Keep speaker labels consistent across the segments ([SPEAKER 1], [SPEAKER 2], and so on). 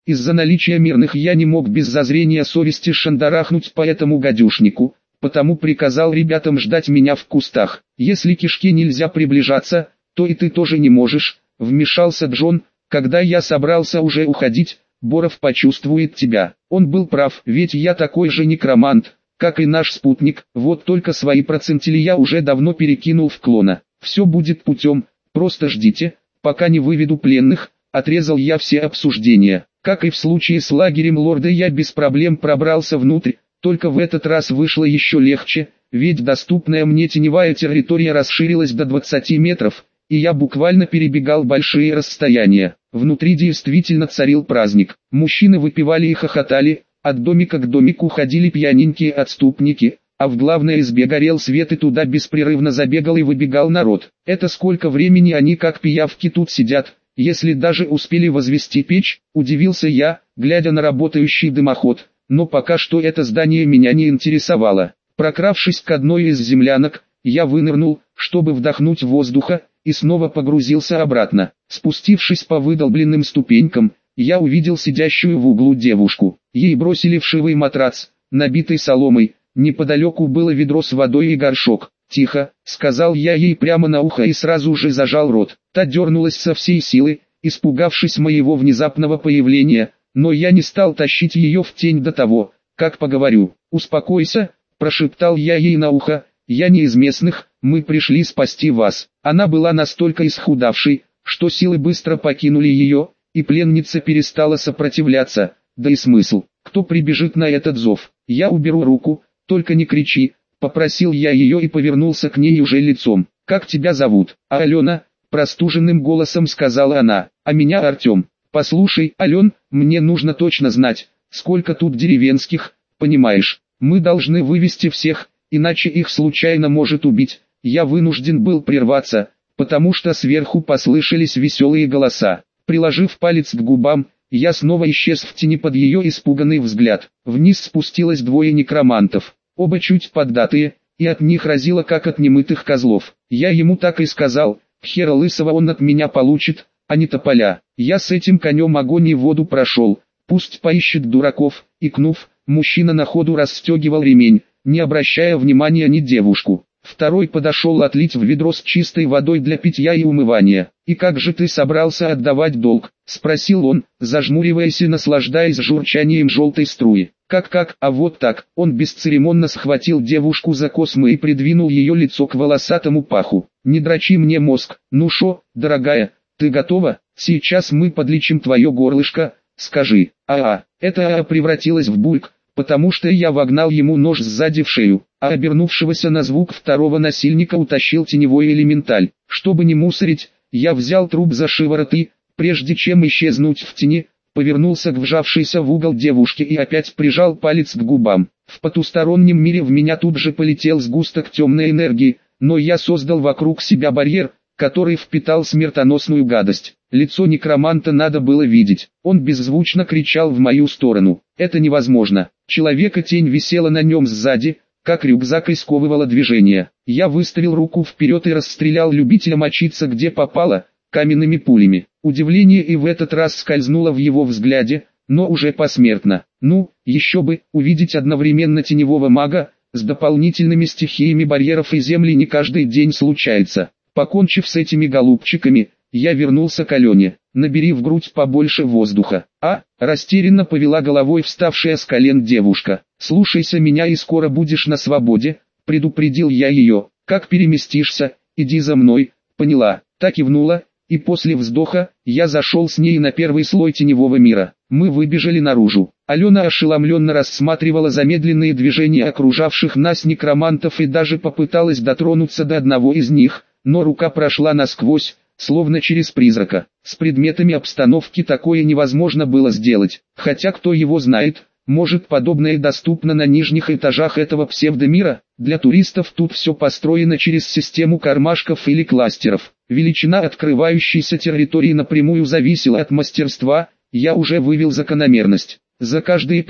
[SPEAKER 1] Из-за наличия мирных я не мог без зазрения совести шандарахнуть по этому гадюшнику, потому приказал ребятам ждать меня в кустах. Если кишке нельзя приближаться, то и ты тоже не можешь, вмешался Джон. Когда я собрался уже уходить, Боров почувствует тебя. Он был прав, ведь я такой же некромант, как и наш спутник, вот только свои процентили я уже давно перекинул в клона. Все будет путем, просто ждите, пока не выведу пленных, отрезал я все обсуждения. Как и в случае с лагерем лорда, я без проблем пробрался внутрь, только в этот раз вышло еще легче, ведь доступная мне теневая территория расширилась до 20 метров, и я буквально перебегал большие расстояния. Внутри действительно царил праздник. Мужчины выпивали и хохотали, от домика к домику ходили пьяненькие отступники, а в главной избе горел свет и туда беспрерывно забегал и выбегал народ. Это сколько времени они как пиявки тут сидят, если даже успели возвести печь, удивился я, глядя на работающий дымоход, но пока что это здание меня не интересовало. Прокравшись к одной из землянок, я вынырнул, чтобы вдохнуть воздуха, и снова погрузился обратно. Спустившись по выдолбленным ступенькам, я увидел сидящую в углу девушку. Ей бросили вшивый матрац, набитый соломой, неподалеку было ведро с водой и горшок. «Тихо», — сказал я ей прямо на ухо и сразу же зажал рот. Та дернулась со всей силы, испугавшись моего внезапного появления, но я не стал тащить ее в тень до того, как поговорю. «Успокойся», — прошептал я ей на ухо, — «я не из местных, мы пришли спасти вас». Она была настолько исхудавшей, что силы быстро покинули ее, и пленница перестала сопротивляться. Да и смысл, кто прибежит на этот зов? Я уберу руку, только не кричи, попросил я ее и повернулся к ней уже лицом. «Как тебя зовут?» «А Алена», простуженным голосом сказала она. «А меня Артем». «Послушай, Ален, мне нужно точно знать, сколько тут деревенских, понимаешь? Мы должны вывести всех, иначе их случайно может убить». Я вынужден был прерваться, потому что сверху послышались веселые голоса. Приложив палец к губам, я снова исчез в тени под ее испуганный взгляд. Вниз спустилось двое некромантов, оба чуть поддатые, и от них разило как от немытых козлов. Я ему так и сказал, хера лысого он от меня получит, а не тополя. Я с этим конем огонь и воду прошел, пусть поищет дураков. Икнув, мужчина на ходу расстегивал ремень, не обращая внимания ни девушку. Второй подошел отлить в ведро с чистой водой для питья и умывания. «И как же ты собрался отдавать долг?» — спросил он, зажмуриваясь и наслаждаясь журчанием желтой струи. «Как, а вот так». Он бесцеремонно схватил девушку за космы и придвинул ее лицо к волосатому паху. «Не дрочи мне мозг. Ну шо, дорогая, ты готова? Сейчас мы подлечим твое горлышко. Скажи». Это превратилось в бульк, потому что я вогнал ему нож сзади в шею, а обернувшегося на звук второго насильника утащил теневой элементаль. Чтобы не мусорить, я взял труп за шиворот и, прежде чем исчезнуть в тени, повернулся к вжавшейся в угол девушке и опять прижал палец к губам. В потустороннем мире в меня тут же полетел сгусток темной энергии, но я создал вокруг себя барьер, который впитал смертоносную гадость. Лицо некроманта надо было видеть. Он беззвучно кричал в мою сторону. «Это невозможно». Человека-тень висела на нем сзади, как рюкзак, и сковывала движение. Я выставил руку вперед и расстрелял любителя мочиться где попало, каменными пулями. Удивление и в этот раз скользнуло в его взгляде, но уже посмертно. Ну, еще бы, увидеть одновременно теневого мага, с дополнительными стихиями барьеров и земли не каждый день случается. Покончив с этими голубчиками, я вернулся к Алене. «Набери в грудь побольше воздуха». Растерянно повела головой вставшая с колен девушка. «Слушайся меня и скоро будешь на свободе», предупредил я ее. «Как переместишься, иди за мной». «Поняла». Так кивнула, и после вздоха, я зашел с ней на первый слой теневого мира. Мы выбежали наружу. Алена ошеломленно рассматривала замедленные движения окружавших нас некромантов и даже попыталась дотронуться до одного из них, но рука прошла насквозь, словно через призрака. С предметами обстановки такое невозможно было сделать, хотя кто его знает, может подобное доступно на нижних этажах этого псевдомира. Для туристов тут все построено через систему кармашков или кластеров. Величина открывающейся территории напрямую зависела от мастерства, я уже вывел закономерность. За каждые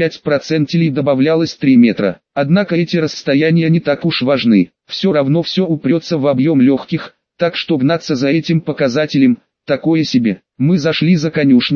[SPEAKER 1] 5% добавлялось 3 метра. Однако эти расстояния не так уж важны. Все равно все упрется в объем легких, так что гнаться за этим показателем – такое себе. Мы зашли за конюшню,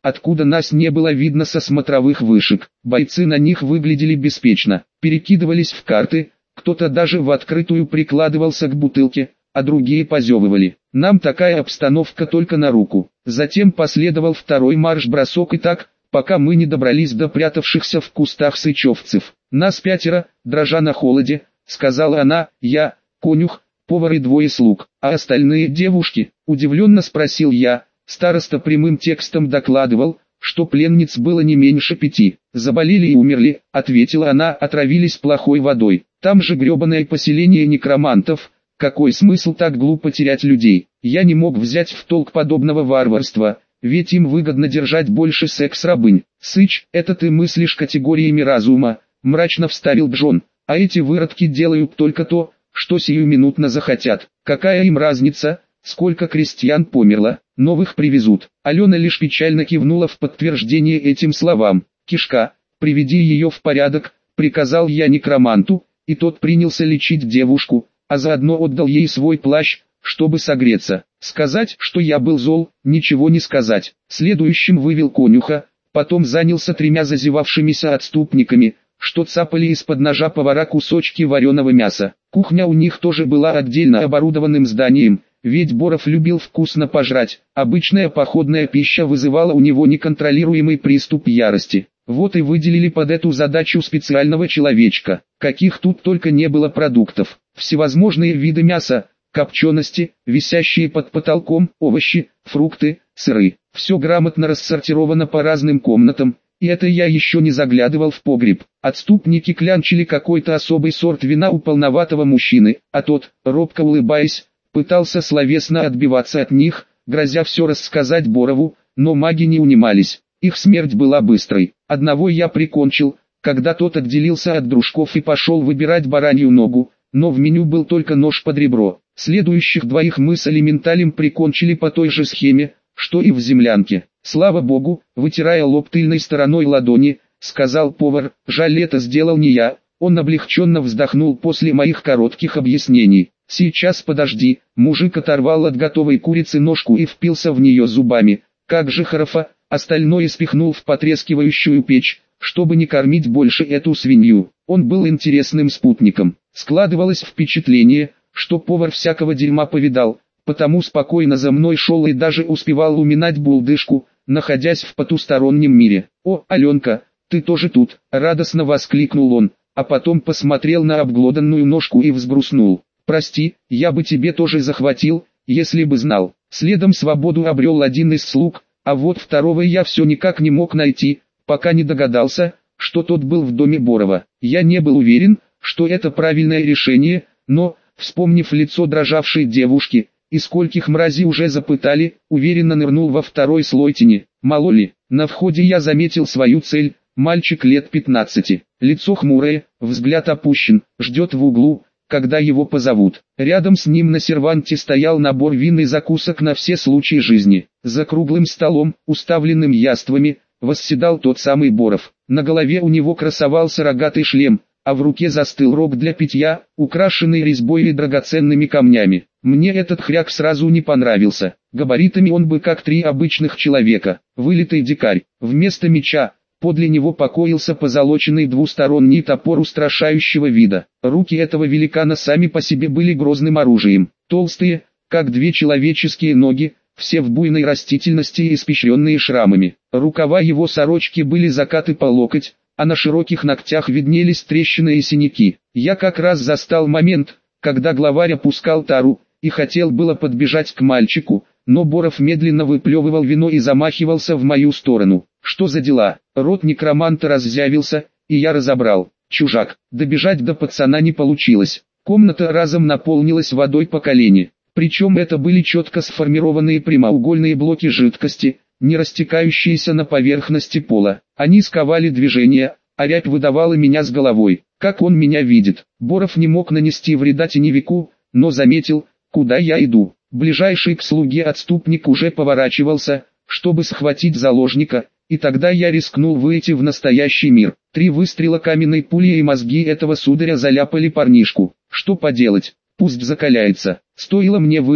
[SPEAKER 1] откуда нас не было видно со смотровых вышек. Бойцы на них выглядели беспечно, перекидывались в карты, кто-то даже в открытую прикладывался к бутылке, а другие позевывали. Нам такая обстановка только на руку. Затем последовал второй марш-бросок и так, пока мы не добрались до прятавшихся в кустах сычевцев. «Нас 5, дрожа на холоде», — сказала она, — «я, конюх, повар и 2 слуг, а остальные девушки?» — удивленно спросил я. Староста прямым текстом докладывал, что пленниц было не меньше 5. «Заболели и умерли», — ответила она, — «отравились плохой водой. Там же гребаное поселение некромантов, какой смысл так глупо терять людей?» Я не мог взять в толк подобного варварства, ведь им выгодно держать больше секс-рабынь. «Сыч, это ты мыслишь категориями разума», — мрачно вставил Джон, — «а эти выродки делают только то, что сиюминутно захотят. Какая им разница, сколько крестьян померло, новых привезут». Алена лишь печально кивнула в подтверждение этим словам. «Кишка, приведи ее в порядок», — приказал я некроманту, и тот принялся лечить девушку, а заодно отдал ей свой плащ, чтобы согреться. Сказать, что я был зол, ничего не сказать. Следующим вывел конюха, потом занялся 3 зазевавшимися отступниками, что цапали из-под ножа повара кусочки вареного мяса. Кухня у них тоже была отдельно оборудованным зданием, ведь Боров любил вкусно пожрать. Обычная походная пища вызывала у него неконтролируемый приступ ярости. Вот и выделили под эту задачу специального человечка. Каких тут только не было продуктов. Всевозможные виды мяса, копчености, висящие под потолком, овощи, фрукты, сыры. Все грамотно рассортировано по разным комнатам, и это я еще не заглядывал в погреб. Отступники клянчили какой-то особый сорт вина у полноватого мужчины, а тот, робко улыбаясь, пытался словесно отбиваться от них, грозя все рассказать Борову, но маги не унимались. Их смерть была быстрой. Одного я прикончил, когда тот отделился от дружков и пошел выбирать баранью ногу, но в меню был только нож под ребро. Следующих 2 мы с элементалем прикончили по той же схеме, что и в землянке. «Слава богу», вытирая лоб тыльной стороной ладони, сказал повар, — «жаль, это сделал не я». Он облегченно вздохнул после моих коротких объяснений. «Сейчас подожди», мужик оторвал от готовой курицы ножку и впился в нее зубами. «Как же хорошо», остальное спихнул в потрескивающую печь, чтобы не кормить больше эту свинью. Он был интересным спутником. Складывалось впечатление, что повар всякого дерьма повидал, потому спокойно за мной шел и даже успевал уминать булдышку, находясь в потустороннем мире. «О, Аленка, ты тоже тут!» — радостно воскликнул он, а потом посмотрел на обглоданную ножку и взгрустнул. «Прости, я бы тебе тоже захватил, если бы знал». Следом свободу обрел один из слуг, а вот второго я все никак не мог найти, пока не догадался, что тот был в доме Борова. Я не был уверен, что это правильное решение, но, вспомнив лицо дрожавшей девушки, и скольких мразей уже запытали, уверенно нырнул во второй слой тени. Мало ли, на входе я заметил свою цель, мальчик лет 15, лицо хмурое, взгляд опущен, ждет в углу, когда его позовут. Рядом с ним на серванте стоял набор вин и закусок на все случаи жизни. За круглым столом, уставленным яствами, восседал тот самый Боров. На голове у него красовался рогатый шлем, а в руке застыл рог для питья, украшенный резьбой и драгоценными камнями. Мне этот хряк сразу не понравился. Габаритами он бы как 3 обычных человека. Вылитый дикарь. Вместо меча подле него покоился позолоченный двусторонний топор устрашающего вида. Руки этого великана сами по себе были грозным оружием. Толстые, как 2 человеческие ноги, все в буйной растительности и испещренные шрамами. Рукава его сорочки были закаты по локоть, а на широких ногтях виднелись трещины и синяки. Я как раз застал момент, когда главарь опускал тару, и хотел было подбежать к мальчику, но Боров медленно выплевывал вино и замахивался в мою сторону. Что за дела? Рот некроманта раззявился, и я разобрал. Чужак. Добежать до пацана не получилось. Комната разом наполнилась водой по колени. Причем это были четко сформированные прямоугольные блоки жидкости, не растекающиеся на поверхности пола. Они сковали движение, а рябь выдавала меня с головой. Как он меня видит? Боров не мог нанести вреда теневику, но заметил, куда я иду. Ближайший к слуге отступник уже поворачивался, чтобы схватить заложника, и тогда я рискнул выйти в настоящий мир. 3 выстрела каменной пулей и мозги этого сударя заляпали парнишку. Что поделать? Пусть закаляется. Стоило мне выйти,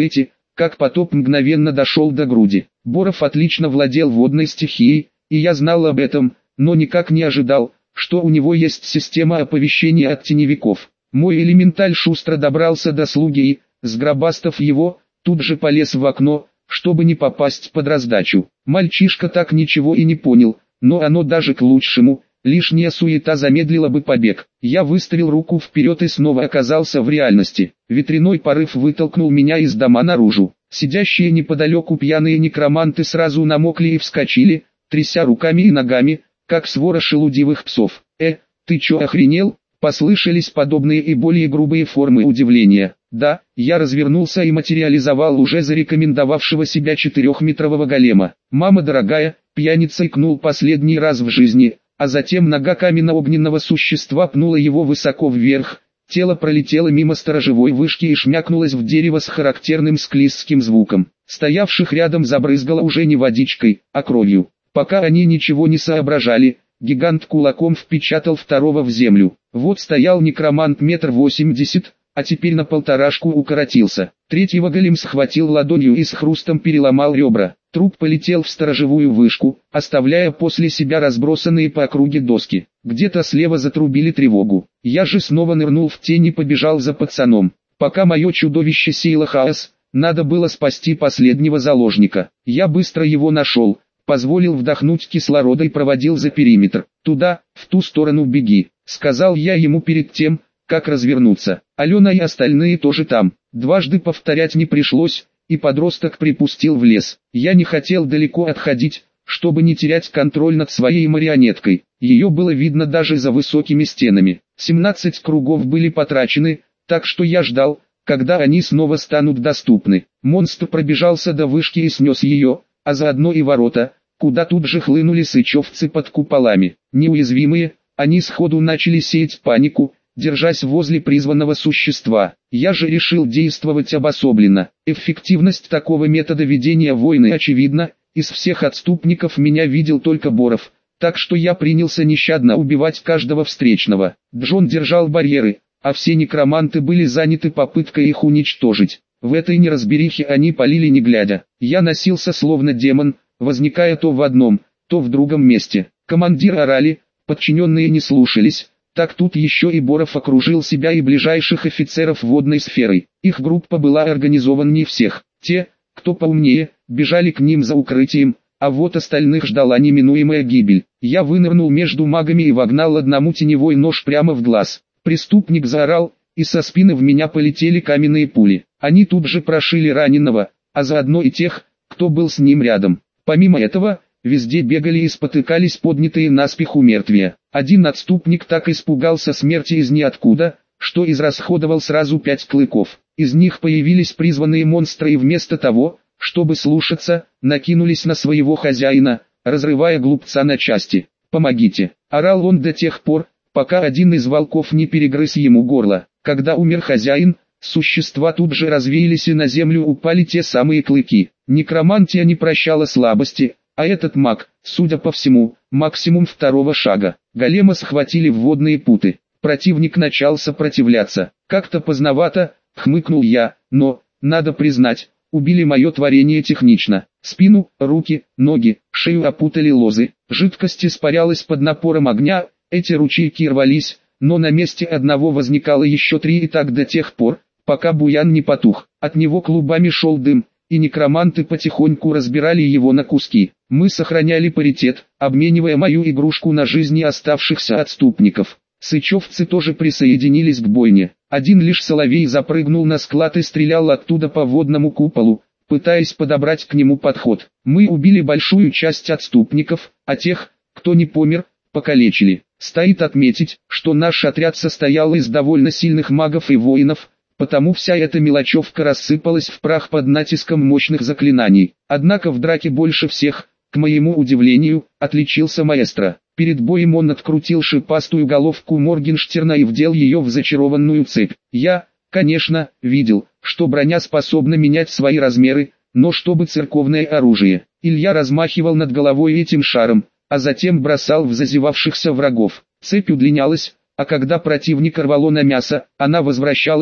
[SPEAKER 1] как потоп мгновенно дошел до груди. Боров отлично владел водной стихией, и я знал об этом, но никак не ожидал, что у него есть система оповещения от теневиков. Мой элементаль шустро добрался до слуги и, сгробастав его, тут же полез в окно, чтобы не попасть под раздачу. Мальчишка так ничего и не понял, но оно даже к лучшему, лишняя суета замедлила бы побег. Я выставил руку вперед и снова оказался в реальности. Ветряной порыв вытолкнул меня из дома наружу. Сидящие неподалеку пьяные некроманты сразу намокли и вскочили, тряся руками и ногами, как свора шелудивых псов. Ты чё охренел?» Послышались подобные и более грубые формы удивления. Да, я развернулся и материализовал уже зарекомендовавшего себя 4-метрового голема. «Мама дорогая», пьяница икнул последний раз в жизни, а затем нога каменно-огненного существа пнула его высоко вверх. Тело пролетело мимо сторожевой вышки и шмякнулось в дерево с характерным склизким звуком. Стоявших рядом забрызгало уже не водичкой, а кровью. Пока они ничего не соображали, гигант кулаком впечатал второго в землю. Вот стоял некромант 1,80 м, а теперь на полторашку укоротился. Третьего голем схватил ладонью и с хрустом переломал ребра. Труп полетел в сторожевую вышку, оставляя после себя разбросанные по округе доски. Где-то слева затрубили тревогу. Я же снова нырнул в тень и побежал за пацаном. Пока мое чудовище сеяло хаос, надо было спасти последнего заложника. Я быстро его нашел, позволил вдохнуть кислорода и проводил за периметр. «Туда, в ту сторону беги», — сказал я ему перед тем, как развернуться. Алена и остальные тоже там. Дважды повторять не пришлось, и подросток припустил в лес. Я не хотел далеко отходить, чтобы не терять контроль над своей марионеткой. Ее было видно даже за высокими стенами. 17 кругов были потрачены, так что я ждал, когда они снова станут доступны. Монстр пробежался до вышки и снес ее, а заодно и ворота, куда тут же хлынули сычевцы под куполами. Неуязвимые, они сходу начали сеять панику, держась возле призванного существа. Я же решил действовать обособленно. Эффективность такого метода ведения войны очевидна, из всех отступников меня видел только Боров, так что я принялся нещадно убивать каждого встречного. Джон держал барьеры, а все некроманты были заняты попыткой их уничтожить. В этой неразберихе они палили не глядя. Я носился словно демон, возникая то в одном, то в другом месте. Командиры орали, подчиненные не слушались. Так тут еще и Боров окружил себя и ближайших офицеров водной сферой. Их группа была организованнее всех. Те, кто поумнее, бежали к ним за укрытием, а вот остальных ждала неминуемая гибель. Я вынырнул между магами и вогнал одному теневой нож прямо в глаз. Преступник заорал, и со спины в меня полетели каменные пули. Они тут же прошили раненого, а заодно и тех, кто был с ним рядом. Помимо этого, везде бегали и спотыкались поднятые наспех мертвия. Один отступник так испугался смерти из ниоткуда, что израсходовал сразу 5 клыков. Из них появились призванные монстры и вместо того, чтобы слушаться, накинулись на своего хозяина, разрывая глупца на части. «Помогите!» – орал он до тех пор, пока один из волков не перегрыз ему горло. Когда умер хозяин, существа тут же развеялись и на землю упали те самые клыки. Некромантия не прощала слабости, а этот маг, судя по всему, максимум второго шага. Голема схватили в водные путы. Противник начал сопротивляться. «Как-то поздновато», — хмыкнул я, но, надо признать, убили мое творение технично. Спину, руки, ноги, шею опутали лозы. Жидкость испарялась под напором огня, эти ручейки рвались, но на месте одного возникало еще 3 и так до тех пор, пока буян не потух. От него клубами шел дым, и некроманты потихоньку разбирали его на куски. Мы сохраняли паритет, обменивая мою игрушку на жизни оставшихся отступников. Сычевцы тоже присоединились к бойне. Один лишь соловей запрыгнул на склад и стрелял оттуда по водному куполу, пытаясь подобрать к нему подход. Мы убили большую часть отступников, а тех, кто не помер, покалечили. Стоит отметить, что наш отряд состоял из довольно сильных магов и воинов, потому вся эта мелочевка рассыпалась в прах под натиском мощных заклинаний. Однако в драке больше всех, к моему удивлению, отличился маэстро. Перед боем он открутил шипастую головку Моргенштерна и вдел ее в зачарованную цепь. Я, конечно, видел, что броня способна менять свои размеры, но чтобы церковное оружие. Илья размахивал над головой этим шаром, а затем бросал в зазевавшихся врагов. Цепь удлинялась, а когда противника рвало на мясо, она возвращалась,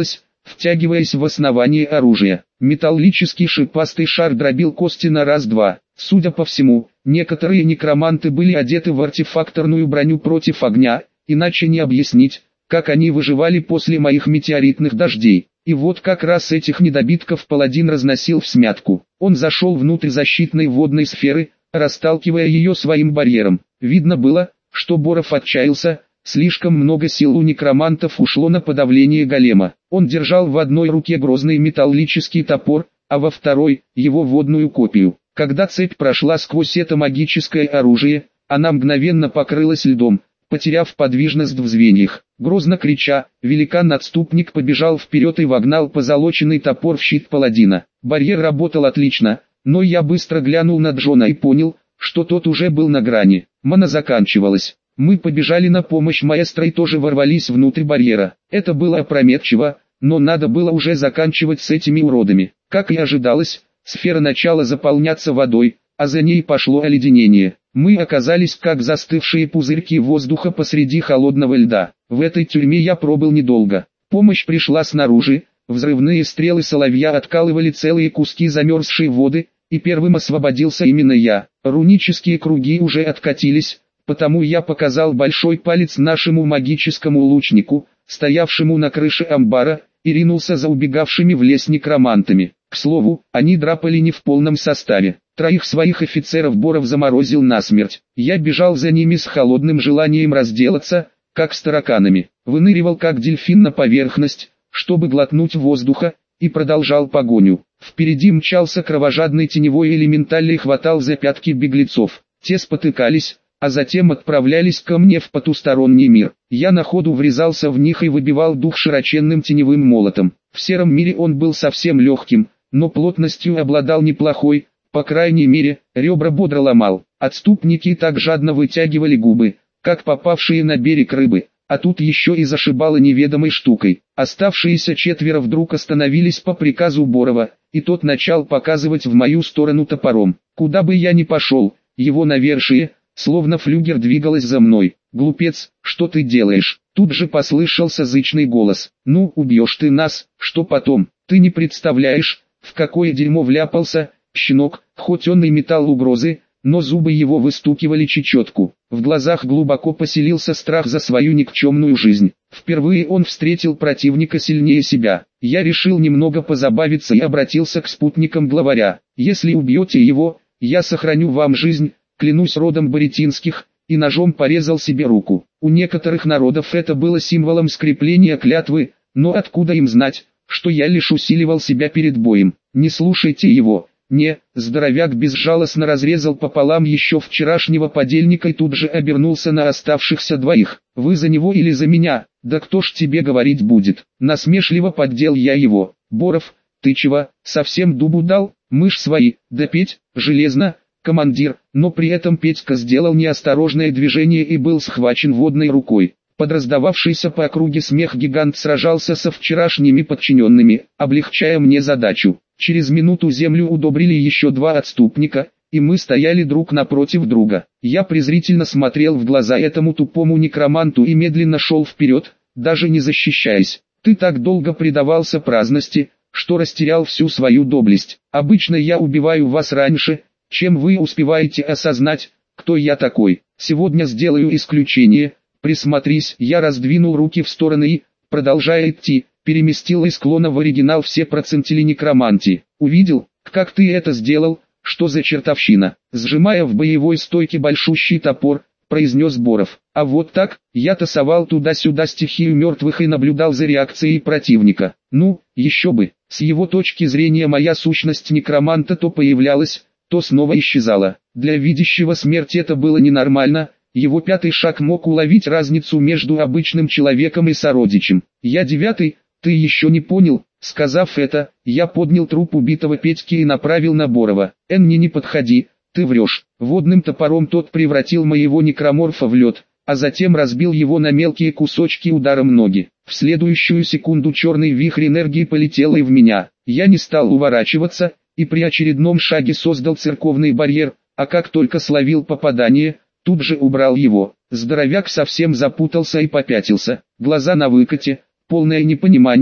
[SPEAKER 1] втягиваясь в основание оружия. Металлический шипастый шар дробил кости на раз-два. Судя по всему, некоторые некроманты были одеты в артефакторную броню против огня, иначе не объяснить, как они выживали после моих метеоритных дождей. И вот как раз этих недобитков паладин разносил всмятку. Он зашел внутрь защитной водной сферы, расталкивая ее своим барьером. Видно было, что Боров отчаялся, слишком много сил у некромантов ушло на подавление голема. Он держал в одной руке грозный металлический топор, а во второй – его водную копию. Когда цепь прошла сквозь это магическое оружие, она мгновенно покрылась льдом, потеряв подвижность в звеньях. Грозно крича, великан-отступник побежал вперед и вогнал позолоченный топор в щит паладина. Барьер работал отлично, но я быстро глянул на Джона и понял, что тот уже был на грани. Мана заканчивалась. Мы побежали на помощь маэстро и тоже ворвались внутрь барьера. Это было опрометчиво, но надо было уже заканчивать с этими уродами. Как и ожидалось, сфера начала заполняться водой, а за ней пошло оледенение. Мы оказались как застывшие пузырьки воздуха посреди холодного льда. В этой тюрьме я пробыл недолго. Помощь пришла снаружи, взрывные стрелы соловья откалывали целые куски замерзшей воды, и первым освободился именно я. Рунические круги уже откатились, потому я показал большой палец нашему магическому лучнику, стоявшему на крыше амбара, и ринулся за убегавшими в лес некромантами. К слову, они драпали не в полном составе. Троих своих офицеров Боров заморозил насмерть. Я бежал за ними с холодным желанием разделаться, как с тараканами. Выныривал как дельфин на поверхность, чтобы глотнуть воздуха, и продолжал погоню. Впереди мчался кровожадный теневой элементаль и хватал за пятки беглецов. Те спотыкались, а затем отправлялись ко мне в потусторонний мир. Я на ходу врезался в них и выбивал дух широченным теневым молотом. В сером мире он был совсем легким, но плотностью обладал неплохой, по крайней мере, ребра бодро ломал. Отступники так жадно вытягивали губы, как попавшие на берег рыбы, а тут еще и зашибало неведомой штукой. Оставшиеся четверо вдруг остановились по приказу Борова, и тот начал показывать в мою сторону топором. Куда бы я ни пошел, его навершие, словно флюгер, двигалось за мной. «Глупец, что ты делаешь?» Тут же послышался зычный голос. «Ну, убьешь ты нас, что потом? Ты не представляешь, в какое дерьмо вляпался, щенок». Хоть он и метал угрозы, но зубы его выстукивали чечетку. В глазах глубоко поселился страх за свою никчемную жизнь. Впервые он встретил противника сильнее себя. Я решил немного позабавиться и обратился к спутникам главаря. «Если убьете его, я сохраню вам жизнь, клянусь родом Боретинских», и ножом порезал себе руку. У некоторых народов это было символом скрепления клятвы, но откуда им знать, что я лишь усиливал себя перед боем? Не слушайте его. Не, здоровяк безжалостно разрезал пополам еще вчерашнего подельника и тут же обернулся на оставшихся двоих. «Вы за него или за меня? Да кто ж тебе говорить будет?» Насмешливо поддел я его. «Боров, ты чего, совсем дубу дал? Мы ж свои». «Да Петь, железно, командир», но при этом Петька сделал неосторожное движение и был схвачен водной рукой. Под раздававшийся по округе смех гигант сражался со вчерашними подчиненными, облегчая мне задачу. Через минуту землю удобрили еще два отступника, и мы стояли друг напротив друга. Я презрительно смотрел в глаза этому тупому некроманту и медленно шел вперед, даже не защищаясь. «Ты так долго предавался праздности, что растерял всю свою доблесть. Обычно я убиваю вас раньше, чем вы успеваете осознать, кто я такой. Сегодня сделаю исключение. Присмотрись». Я раздвинул руки в стороны и, продолжая идти, переместил из клона в оригинал все процентили некромантии. «Увидел, как ты это сделал? Что за чертовщина?» Сжимая в боевой стойке большущий топор, произнес Боров. «А вот так, я тасовал туда-сюда стихию мертвых и наблюдал за реакцией противника. Ну, еще бы, с его точки зрения моя сущность некроманта то появлялась, то снова исчезала. Для видящего смерть это было ненормально». Его пятый шаг мог уловить разницу между обычным человеком и сородичем. «Я девятый, ты еще не понял?» Сказав это, я поднял труп убитого Петьки и направил на Борова. «Энни, не подходи, ты врешь». Водным топором тот превратил моего некроморфа в лед, а затем разбил его на мелкие кусочки ударом ноги. В следующую секунду черный вихрь энергии полетел и в меня. Я не стал уворачиваться, и при очередном шаге создал церковный барьер, а как только словил попадание, тут же убрал его. Здоровяк совсем запутался и попятился. Глаза на выкате, полное непонимание,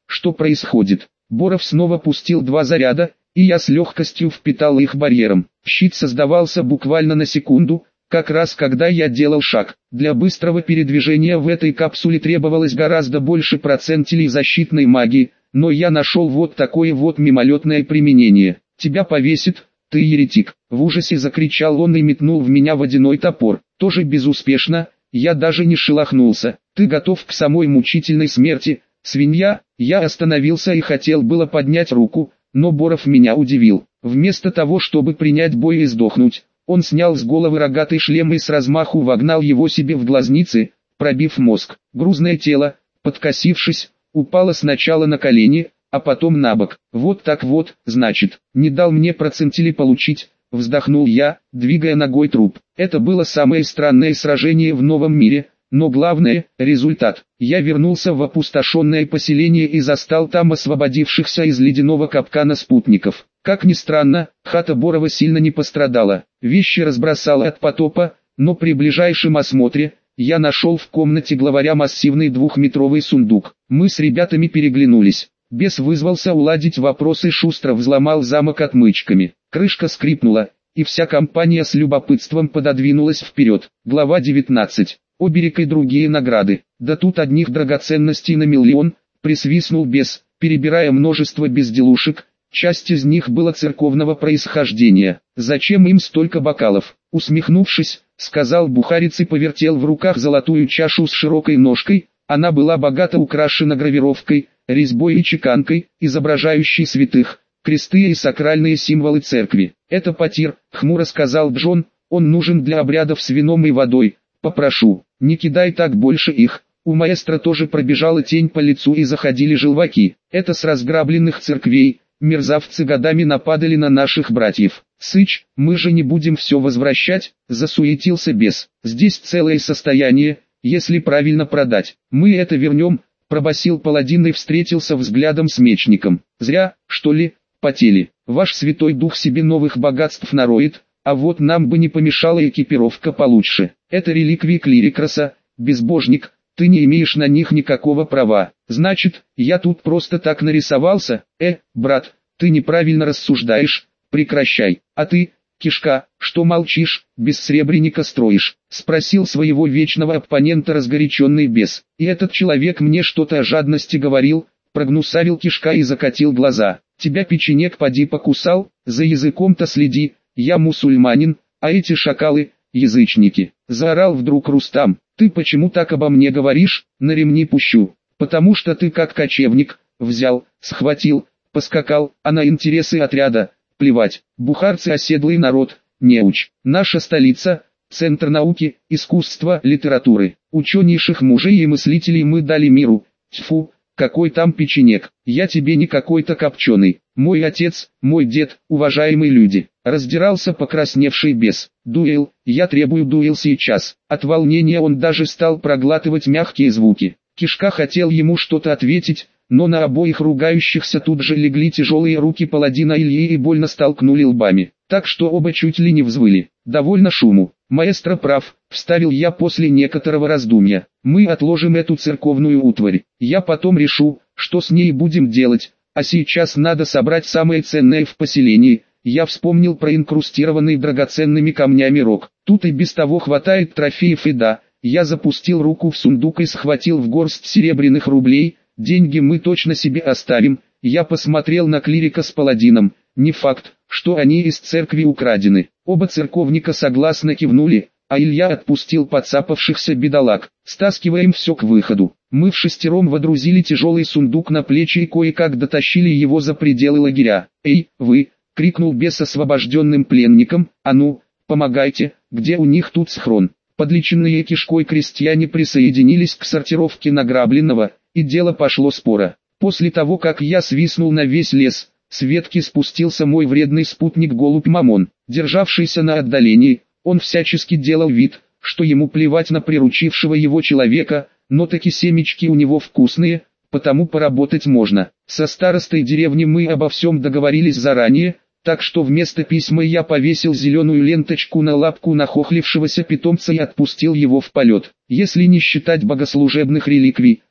[SPEAKER 1] что происходит. Боров снова пустил 2 заряда, и я с легкостью впитал их барьером. Щит создавался буквально на секунду, как раз когда я делал шаг. Для быстрого передвижения в этой капсуле требовалось гораздо больше процентилей защитной магии, но я нашел вот такое вот мимолетное применение. «Тебя повесит, ты еретик!» — в ужасе закричал он и метнул в меня водяной топор. Тоже безуспешно, я даже не шелохнулся. «Ты готов к самой мучительной смерти, свинья?» Я остановился и хотел было поднять руку, но Боров меня удивил. Вместо того, чтобы принять бой и сдохнуть, он снял с головы рогатый шлем и с размаху вогнал его себе в глазницы, пробив мозг. Грузное тело, подкосившись, упало сначала на колени, а потом на бок. «Вот так вот, значит, не дал мне процентили получить», — вздохнул я, двигая ногой труп. Это было самое странное сражение в новом мире, но главное — результат. Я вернулся в опустошенное поселение и застал там освободившихся из ледяного капкана спутников. Как ни странно, хата Борова сильно не пострадала. Вещи разбросало от потопа, но при ближайшем осмотре я нашел в комнате главаря массивный 2-метровый сундук. Мы с ребятами переглянулись. Бес вызвался уладить вопрос и шустро взломал замок отмычками. Крышка скрипнула, и вся компания с любопытством пододвинулась вперед. Глава 19. Оберег и другие награды. Да тут одних драгоценностей на миллион, присвистнул Бес, перебирая множество безделушек. Часть из них была церковного происхождения. «Зачем им столько бокалов?» Усмехнувшись, сказал бухарец и повертел в руках золотую чашу с широкой ножкой. Она была богато украшена гравировкой, резьбой и чеканкой, изображающей святых, кресты и сакральные символы церкви. «Это потир», — хмуро сказал Джон, — «он нужен для обрядов с вином и водой. Попрошу, не кидай так больше их». У маэстро тоже пробежала тень по лицу и заходили желваки. «Это с разграбленных церквей. Мерзавцы годами нападали на наших братьев». «Сыч, мы же не будем все возвращать», — засуетился Бес. «Здесь целое состояние, если правильно продать. Мы это вернем», — пробасил паладин и встретился взглядом с мечником. «Зря, что ли, потели. Ваш святой дух себе новых богатств нароет, а вот нам бы не помешала экипировка получше. Это реликвии клирикроса, безбожник, ты не имеешь на них никакого права. Значит, я тут просто так нарисовался? Брат, ты неправильно рассуждаешь, прекращай. А ты, кишка, что молчишь, без сребреника строишь?» — спросил своего вечного оппонента разгоряченный Бес. «И этот человек мне что-то о жадности говорил», — прогнусавил кишка и закатил глаза. «Тебя печенек поди покусал, за языком-то следи, я мусульманин, а эти шакалы — язычники», — заорал вдруг Рустам. «Ты почему так обо мне говоришь? На ремни пущу. Потому что ты как кочевник, взял, схватил, поскакал, а на интересы отряда плевать. Бухарцы оседлый народ, неуч. Наша столица, центр науки, искусства, литературы. Ученейших мужей и мыслителей мы дали миру. Тьфу, какой там печенек, я тебе не какой-то копченый. Мой отец, мой дед, уважаемые люди». Раздирался покрасневший Бес. «Дуэл, я требую дуэл сейчас». От волнения он даже стал проглатывать мягкие звуки. Кишка хотел ему что-то ответить, но на обоих ругающихся тут же легли тяжелые руки паладина Ильи и больно столкнули лбами, так что оба чуть ли не взвыли. «Довольно шуму. Маэстро прав», — вставил я после некоторого раздумья. «Мы отложим эту церковную утварь. Я потом решу, что с ней будем делать, а сейчас надо собрать самое ценное в поселении». Я вспомнил про инкрустированный драгоценными камнями рог. Тут и без того хватает трофеев, и да, я запустил руку в сундук и схватил в горсть серебряных рублей. Деньги мы точно себе оставим. Я посмотрел на клирика с паладином. Не факт, что они из церкви украдены. Оба церковника согласно кивнули, а Илья отпустил подцапавшихся бедолаг. «Стаскиваем все к выходу». Мы вшестером водрузили тяжелый сундук на плечи и кое-как дотащили его за пределы лагеря. «Эй, вы!» — крикнул Бес освобожденным пленникам. «А ну, помогайте, где у них тут схрон?» Подлеченные кишкой крестьяне присоединились к сортировке награбленного, и дело пошло споро. После того, как я свистнул на весь лес, с ветки спустился мой вредный спутник голубь Мамон. Державшийся на отдалении, он всячески делал вид, что ему плевать на приручившего его человека, но таки семечки у него вкусные, потому поработать можно. Со старостой деревни мы обо всем договорились заранее, так что вместо письма я повесил зеленую ленточку на лапку нахохлившегося питомца и отпустил его в полет. Если не считать богослужебных реликвий,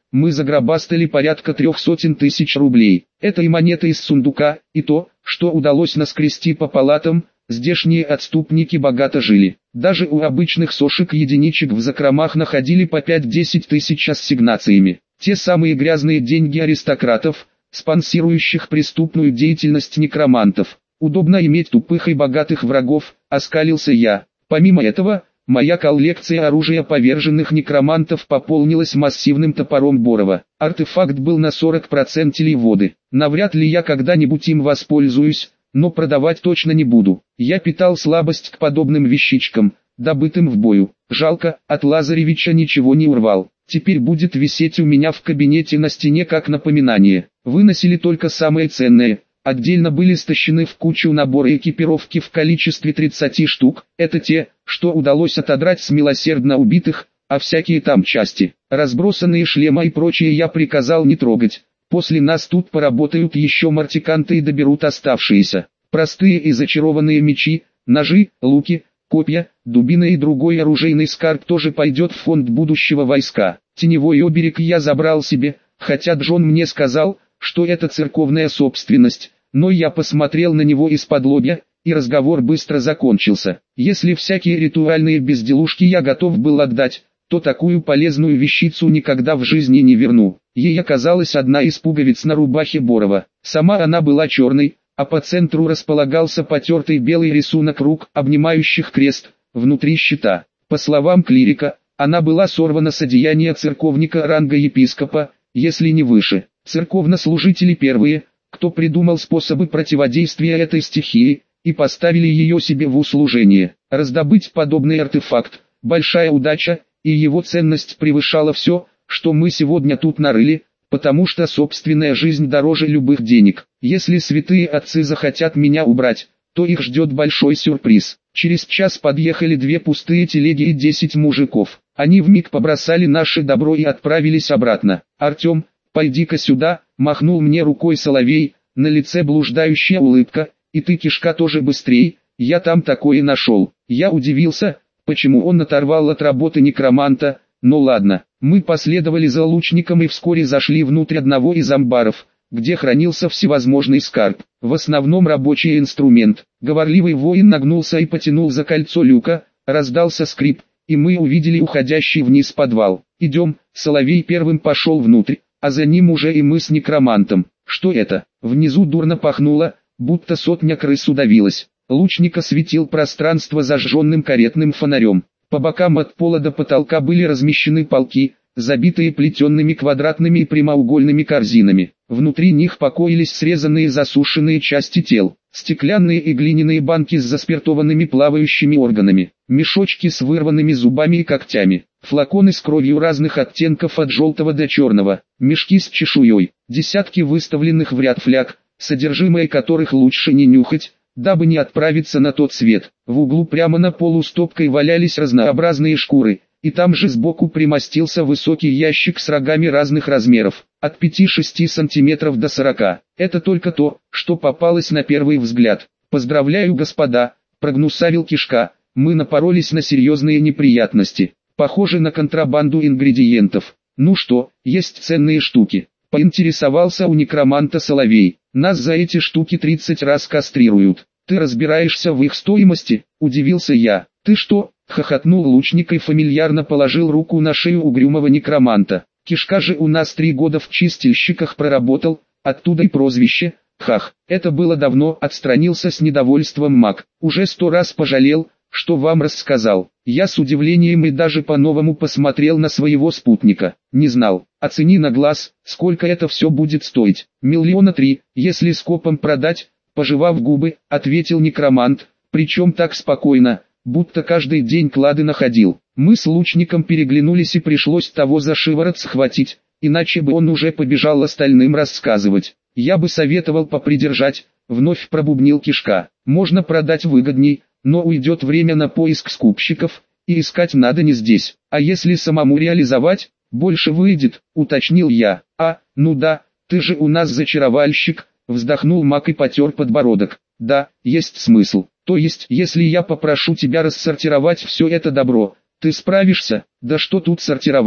[SPEAKER 1] мы загробастали порядка 300 тысяч рублей. Это и монеты из сундука, и то, что удалось наскрести по палатам. Здешние отступники богато жили. Даже у обычных сошек-единичек в закромах находили по 5-10 тысяч ассигнациями. Те самые грязные деньги аристократов, спонсирующих преступную деятельность некромантов. Удобно иметь тупых и богатых врагов, оскалился я. Помимо этого, моя коллекция оружия поверженных некромантов пополнилась массивным топором Борова. Артефакт был на 40% воды. Навряд ли я когда-нибудь им воспользуюсь, но продавать точно не буду. Я питал слабость к подобным вещичкам, добытым в бою. Жалко, от Лазаревича ничего не урвал. Теперь будет висеть у меня в кабинете на стене как напоминание. Выносили только самые ценные. Отдельно были стащены в кучу наборы экипировки в количестве 30 штук. Это те, что удалось отодрать с милосердно убитых, а всякие там части, разбросанные шлема и прочее я приказал не трогать. После нас тут поработают еще мартиканты и доберут оставшиеся. Простые и зачарованные мечи, ножи, луки, копья, дубины и другой оружейный скарб тоже пойдет в фонд будущего войска. Теневой оберег я забрал себе, хотя Джон мне сказал, что это церковная собственность, но я посмотрел на него из-под-лобья, и разговор быстро закончился. Если всякие ритуальные безделушки я готов был отдать, то такую полезную вещицу никогда в жизни не верну. Ей оказалась одна из пуговиц на рубахе Борова. Сама она была черной, а по центру располагался потертый белый рисунок рук, обнимающих крест, внутри щита. По словам клирика, она была сорвана с одеяния церковника ранга епископа, если не выше. Церковнослужители первые, кто придумал способы противодействия этой стихии, и поставили ее себе в услужение. Раздобыть подобный артефакт – большая удача, и его ценность превышала все, что мы сегодня тут нарыли, потому что собственная жизнь дороже любых денег. Если святые отцы захотят меня убрать, то их ждет большой сюрприз. Через час подъехали 2 пустые телеги и 10 мужиков. Они вмиг побросали наше добро и отправились обратно. «Артем, пойди-ка сюда», — махнул мне рукой Соловей, на лице блуждающая улыбка, «и ты, Кишка, тоже быстрей, я там такое нашел». Я удивился, почему он оторвал от работы некроманта, но ладно. Мы последовали за лучником и вскоре зашли внутрь одного из амбаров, где хранился всевозможный скарб, в основном рабочий инструмент. Говорливый воин нагнулся и потянул за кольцо люка, раздался скрип, и мы увидели уходящий вниз подвал. «Идем», Соловей первым пошел внутрь, а за ним уже и мы с некромантом. Что это? Внизу дурно пахнуло, будто сотня крыс удавилась. Лучник осветил пространство зажженным каретным фонарем. По бокам от пола до потолка были размещены полки, забитые плетенными квадратными и прямоугольными корзинами. Внутри них покоились срезанные засушенные части тел, стеклянные и глиняные банки с заспиртованными плавающими органами, мешочки с вырванными зубами и когтями, флаконы с кровью разных оттенков от желтого до черного, мешки с чешуей, десятки выставленных в ряд фляг, содержимое которых лучше не нюхать, дабы не отправиться на тот свет. В углу прямо на полу стопкой валялись разнообразные шкуры, и там же сбоку примостился высокий ящик с рогами разных размеров, от 5-6 сантиметров до 40. Это только то, что попалось на первый взгляд. «Поздравляю, господа», — прогнусавил Кишка, — «мы напоролись на серьезные неприятности. Похоже на контрабанду ингредиентов. Ну что, есть ценные штуки?» — поинтересовался у некроманта Соловей. «Нас за эти штуки 30 раз кастрируют. Ты разбираешься в их стоимости?» — удивился я. «Ты что?» — хохотнул лучник и фамильярно положил руку на шею угрюмого некроманта. «Кишка же у нас 3 года в чистильщиках проработал, оттуда и прозвище. Хах, это было давно», — отстранился с недовольством маг. «Уже 100 раз пожалел, что вам рассказал». Я с удивлением и даже по-новому посмотрел на своего спутника. Не знал. «Оцени на глаз, сколько это все будет стоить». «3 миллиона, если скопом продать», — пожевав губы, ответил некромант, причем так спокойно, будто каждый день клады находил. Мы с лучником переглянулись и пришлось того за шиворот схватить, иначе бы он уже побежал остальным рассказывать. «Я бы советовал попридержать», — вновь пробубнил Кишка. «Можно продать выгодней, но уйдет время на поиск скупщиков, и искать надо не здесь. А если самому реализовать, больше выйдет», — уточнил я. «А, ну да, ты же у нас зачаровальщик», — вздохнул маг и потер подбородок. «Да, есть смысл. То есть, если я попрошу тебя рассортировать все это добро, ты справишься?» «Да что тут сортировать?»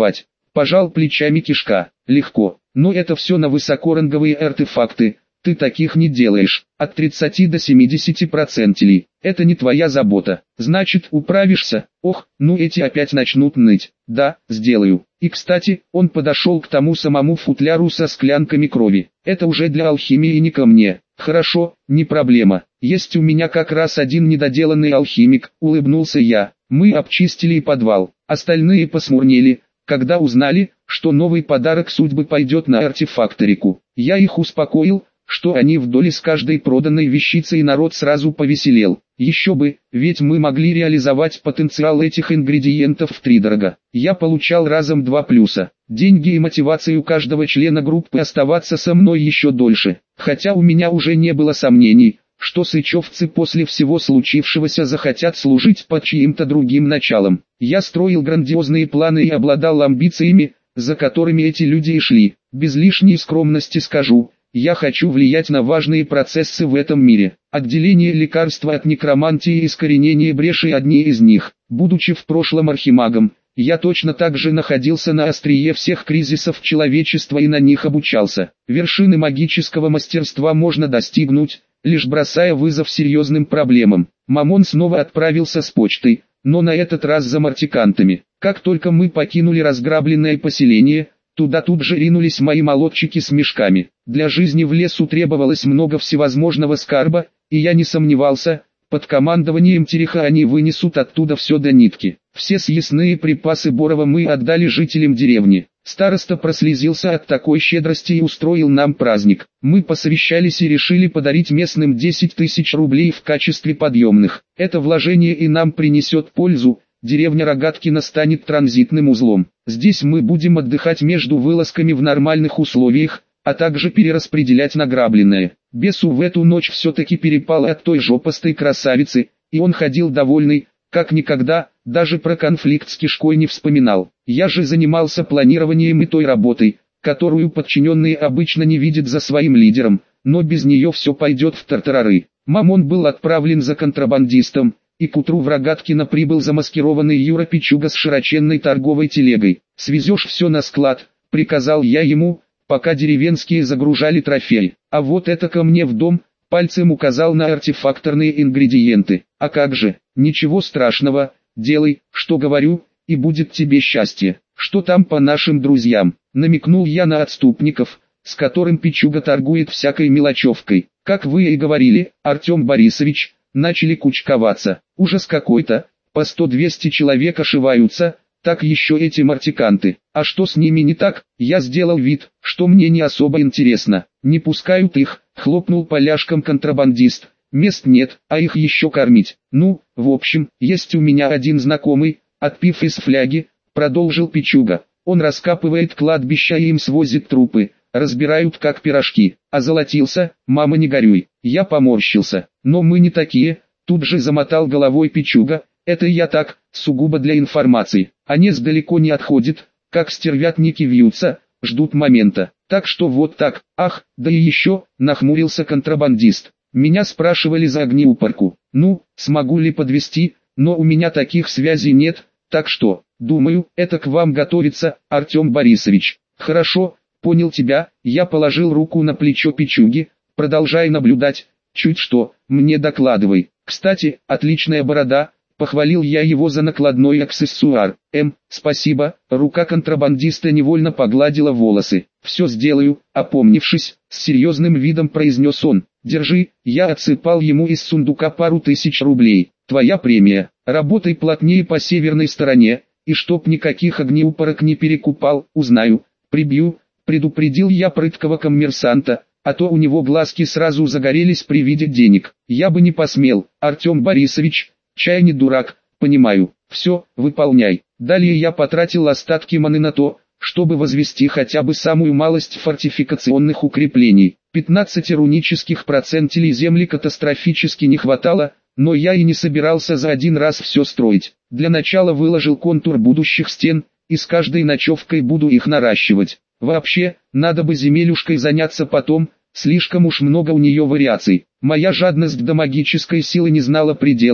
[SPEAKER 1] Пожал плечами Кишка. Легко. Но это все на высокоранговые артефакты. Ты таких не делаешь. От 30 до 70%. Это не твоя забота. Значит, управишься? Ох, ну эти опять начнут ныть. Да, сделаю. И кстати, он подошел к тому самому футляру со склянками крови. Это уже для алхимии, не ко мне. Хорошо, не проблема. Есть у меня как раз один недоделанный алхимик, улыбнулся я. Мы обчистили и подвал. Остальные посмурнели, когда узнали, что новый подарок судьбы пойдет на артефакторику. Я их успокоил, что они в доле с каждой проданной вещицей, и народ сразу повеселел. Еще бы, ведь мы могли реализовать потенциал этих ингредиентов втридорога. Я получал разом 2 плюса. Деньги и мотивацию каждого члена группы оставаться со мной еще дольше. Хотя у меня уже не было сомнений, что сычевцы после всего случившегося захотят служить под чьим-то другим началом. Я строил грандиозные планы и обладал амбициями, за которыми эти люди и шли. Без лишней скромности скажу, я хочу влиять на важные процессы в этом мире. Отделение лекарства от некромантии и искоренение брешей — одни из них. Будучи в прошлом архимагом, я точно так же находился на острие всех кризисов человечества и на них обучался. Вершины магического мастерства можно достигнуть, лишь бросая вызов серьезным проблемам. Мамон снова отправился с почтой, но на этот раз за мартикантами. Как только мы покинули разграбленное поселение, туда тут же ринулись мои молодчики с мешками. Для жизни в лесу требовалось много всевозможного скарба, и я не сомневался, под командованием Тереха они вынесут оттуда все до нитки. Все съестные припасы Борова мы отдали жителям деревни. Староста прослезился от такой щедрости и устроил нам праздник. Мы посовещались и решили подарить местным 10 тысяч рублей в качестве подъемных. Это вложение и нам принесет пользу. Деревня Рогаткина станет транзитным узлом. Здесь мы будем отдыхать между вылазками в нормальных условиях, а также перераспределять награбленное. Бесу в эту ночь все-таки перепало от той жопастой красавицы, и он ходил довольный, как никогда, даже про конфликт с Кишкой не вспоминал. Я же занимался планированием и той работой, которую подчиненные обычно не видят за своим лидером, но без нее все пойдет в тартарары. Мамон был отправлен за контрабандистом, и к утру в Рогаткино прибыл замаскированный Юра Пичуга с широченной торговой телегой. «Свезешь все на склад», — приказал я ему, пока деревенские загружали трофей. «А вот это ко мне в дом», — пальцем указал на артефакторные ингредиенты. «А как же, ничего страшного, делай, что говорю, и будет тебе счастье». «Что там по нашим друзьям?» — намекнул я на отступников, с которым Пичуга торгует всякой мелочевкой. «Как вы и говорили, Артем Борисович, начали кучковаться. Ужас какой-то, по 100-200 человек ошиваются, так еще эти мартиканты. А что с ними не так?» Я сделал вид, что мне не особо интересно. «Не пускают их», — хлопнул поляшком контрабандист. «Мест нет, а их еще кормить. Ну, в общем, есть у меня один знакомый», — отпив из фляги, продолжил Пичуга. «Он раскапывает кладбища и им свозит трупы. Разбирают как пирожки. Озолотился, мама не горюй». Я поморщился. «Но мы не такие», — тут же замотал головой Пичуга. «Это я так, сугубо для информации. А Нес далеко не отходит, как стервятники вьются, ждут момента. Так что вот так». «Ах, да и еще», — нахмурился контрабандист. «Меня спрашивали за огнеупорку. Ну, смогу ли подвести, но у меня таких связей нет, так что, думаю, это к вам готовится, Артем Борисович». «Хорошо, понял тебя». Я положил руку на плечо Пичуги, продолжая наблюдать. «Чуть что, мне докладывай. Кстати, отличная борода», — похвалил я его за накладной аксессуар. Спасибо». Рука контрабандиста невольно погладила волосы. «Все сделаю», — опомнившись, с серьезным видом произнес он. «Держи». Я отсыпал ему из сундука пару тысяч рублей. «Твоя премия. Работай плотнее по северной стороне, и чтоб никаких огнеупорок не перекупал, узнаю, прибью», — предупредил я прыткого коммерсанта, а то у него глазки сразу загорелись при виде денег. «Я бы не посмел, Артем Борисович, чай не дурак, понимаю. Все, выполняй». Далее я потратил остатки маны на то, чтобы возвести хотя бы самую малость фортификационных укреплений. 15 рунических процентилей земли катастрофически не хватало, но я и не собирался за один раз все строить. Для начала выложил контур будущих стен, и с каждой ночевкой буду их наращивать. Вообще, надо бы земелюшкой заняться потом, слишком уж много у нее вариаций. Моя жадность до магической силы не знала пределов,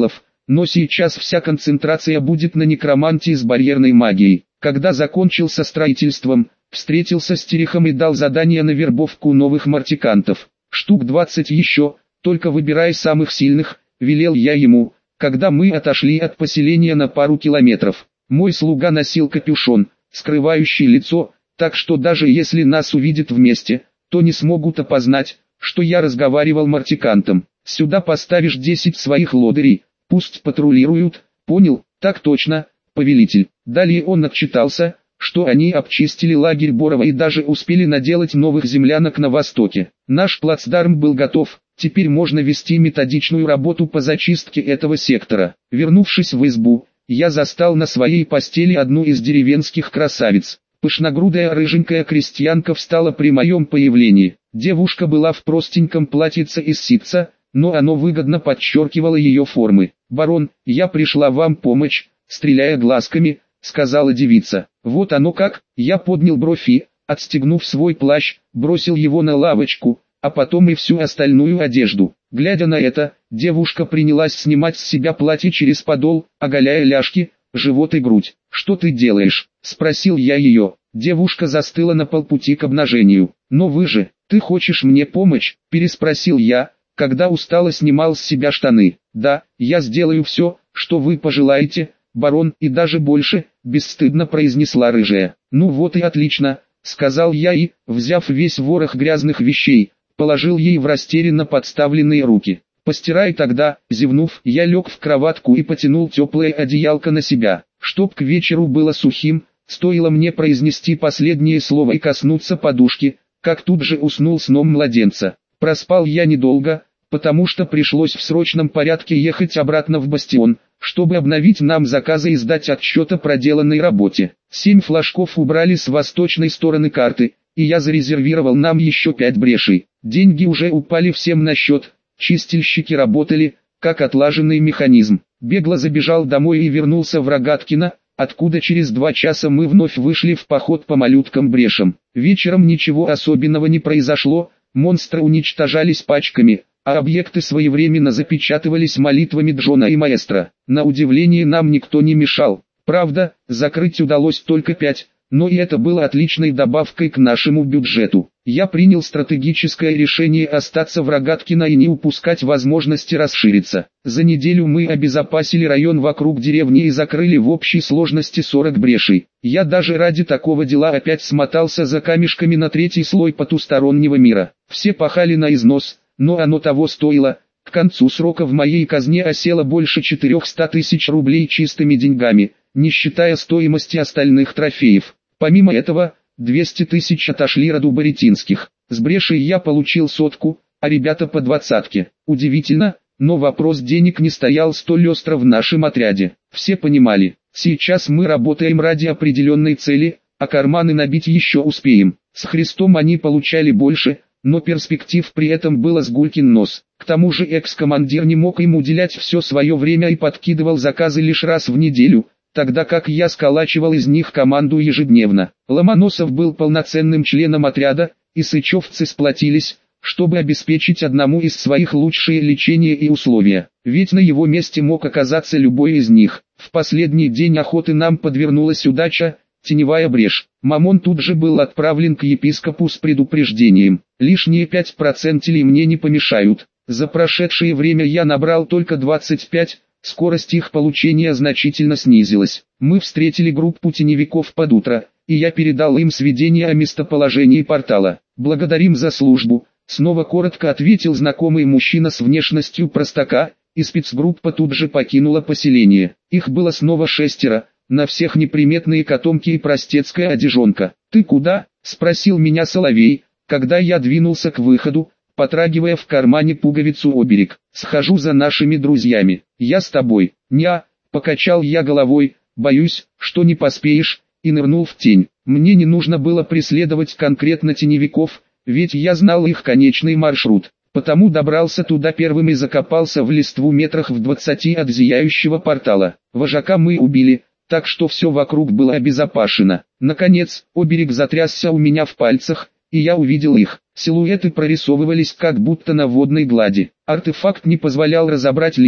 [SPEAKER 1] но сейчас вся концентрация будет на некромантии с барьерной магией. Когда закончил со строительством, встретился с Терехом и дал задание на вербовку новых мартикантов. Штук 20 еще, только выбирай самых сильных, велел я ему, когда мы отошли от поселения на пару километров. Мой слуга носил капюшон, скрывающий лицо, так что даже если нас увидят вместе, то не смогут опознать, что я разговаривал мартикантом. Сюда поставишь 10 своих лодырей, пусть патрулируют, понял? Так точно, повелитель. Далее он отчитался, что они обчистили лагерь Борова и даже успели наделать новых землянок на востоке. Наш плацдарм был готов, теперь можно вести методичную работу по зачистке этого сектора. Вернувшись в избу, я застал на своей постели одну из деревенских красавиц. Пышногрудая рыженькая крестьянка встала при моем появлении. Девушка была в простеньком платьице из ситца, но оно выгодно подчеркивало ее формы. «Барон, я пришла вам помочь», стреляя глазками, сказала девица. «Вот оно как». Я поднял бровь и, отстегнув свой плащ, бросил его на лавочку, а потом и всю остальную одежду. Глядя на это, девушка принялась снимать с себя платье через подол, оголяя ляжки, живот и грудь. «Что ты делаешь?» – спросил я ее. Девушка застыла на полпути к обнажению. «Но вы же, ты хочешь мне помочь?» – переспросил я, когда устало снимал с себя штаны. «Да, я сделаю все, что вы пожелаете, барон, и даже больше», – бесстыдно произнесла рыжая. «Ну вот и отлично», – сказал я и, взяв весь ворох грязных вещей, положил ей в растерянно подставленные руки. «Постирай тогда», зевнув, я лег в кроватку и потянул теплое одеялко на себя, чтоб к вечеру было сухим. Стоило мне произнести последнее слово и коснуться подушки, как тут же уснул сном младенца. Проспал я недолго, потому что пришлось в срочном порядке ехать обратно в бастион, чтобы обновить нам заказы и сдать отчет о проделанной работе. 7 флажков убрали с восточной стороны карты, и я зарезервировал нам еще 5 брешей. Деньги уже упали всем на счет, чистильщики работали, как отлаженный механизм. Бегло забежал домой и вернулся в Рогаткино, откуда через 2 часа мы вновь вышли в поход по малюткам-брешам. Вечером ничего особенного не произошло, монстры уничтожались пачками, а объекты своевременно запечатывались молитвами Джона и маэстро. На удивление нам никто не мешал. Правда, закрыть удалось только 5, но и это было отличной добавкой к нашему бюджету. Я принял стратегическое решение остаться в Рогаткино и не упускать возможности расшириться. За неделю мы обезопасили район вокруг деревни и закрыли в общей сложности 40 брешей. Я даже ради такого дела опять смотался за камешками на 3-й слой потустороннего мира. Все пахали на износ, но оно того стоило. К концу срока в моей казне осело больше 400 тысяч рублей чистыми деньгами, не считая стоимости остальных трофеев. Помимо этого, 200 тысяч отошли роду Боретинских. С брешей я получил 100, а ребята по 20. Удивительно, но вопрос денег не стоял столь остро в нашем отряде. Все понимали, сейчас мы работаем ради определенной цели, а карманы набить еще успеем. С Христом они получали больше, но перспектив при этом было с гулькин нос. К тому же экс-командир не мог им уделять все свое время и подкидывал заказы лишь раз в неделю, тогда как я сколачивал из них команду ежедневно. Ломоносов был полноценным членом отряда, и сычевцы сплотились, чтобы обеспечить одному из своих лучшие лечение и условия. Ведь на его месте мог оказаться любой из них. В последний день охоты нам подвернулась удача, теневая брешь. Мамон тут же был отправлен к епископу с предупреждением. Лишние 5% мне не помешают. За прошедшее время я набрал только 25, скорость их получения значительно снизилась. Мы встретили группу теневиков под утро, и я передал им сведения о местоположении портала. «Благодарим за службу», снова коротко ответил знакомый мужчина с внешностью простака, и спецгруппа тут же покинула поселение. Их было снова 6, на всех неприметные котомки и простецкая одежонка. «Ты куда?» – спросил меня Соловей, когда я двинулся к выходу, потрагивая в кармане пуговицу оберег. «Схожу за нашими друзьями. Я с тобой». «Ня», — покачал я головой, «боюсь, что не поспеешь», и нырнул в тень. Мне не нужно было преследовать конкретно теневиков, ведь я знал их конечный маршрут. Потому добрался туда первым и закопался в листву метрах в 20 от зияющего портала. Вожака мы убили, так что все вокруг было обезопасено. Наконец, оберег затрясся у меня в пальцах, и я увидел их. Силуэты прорисовывались как будто на водной глади. Артефакт не позволял разобрать лиц,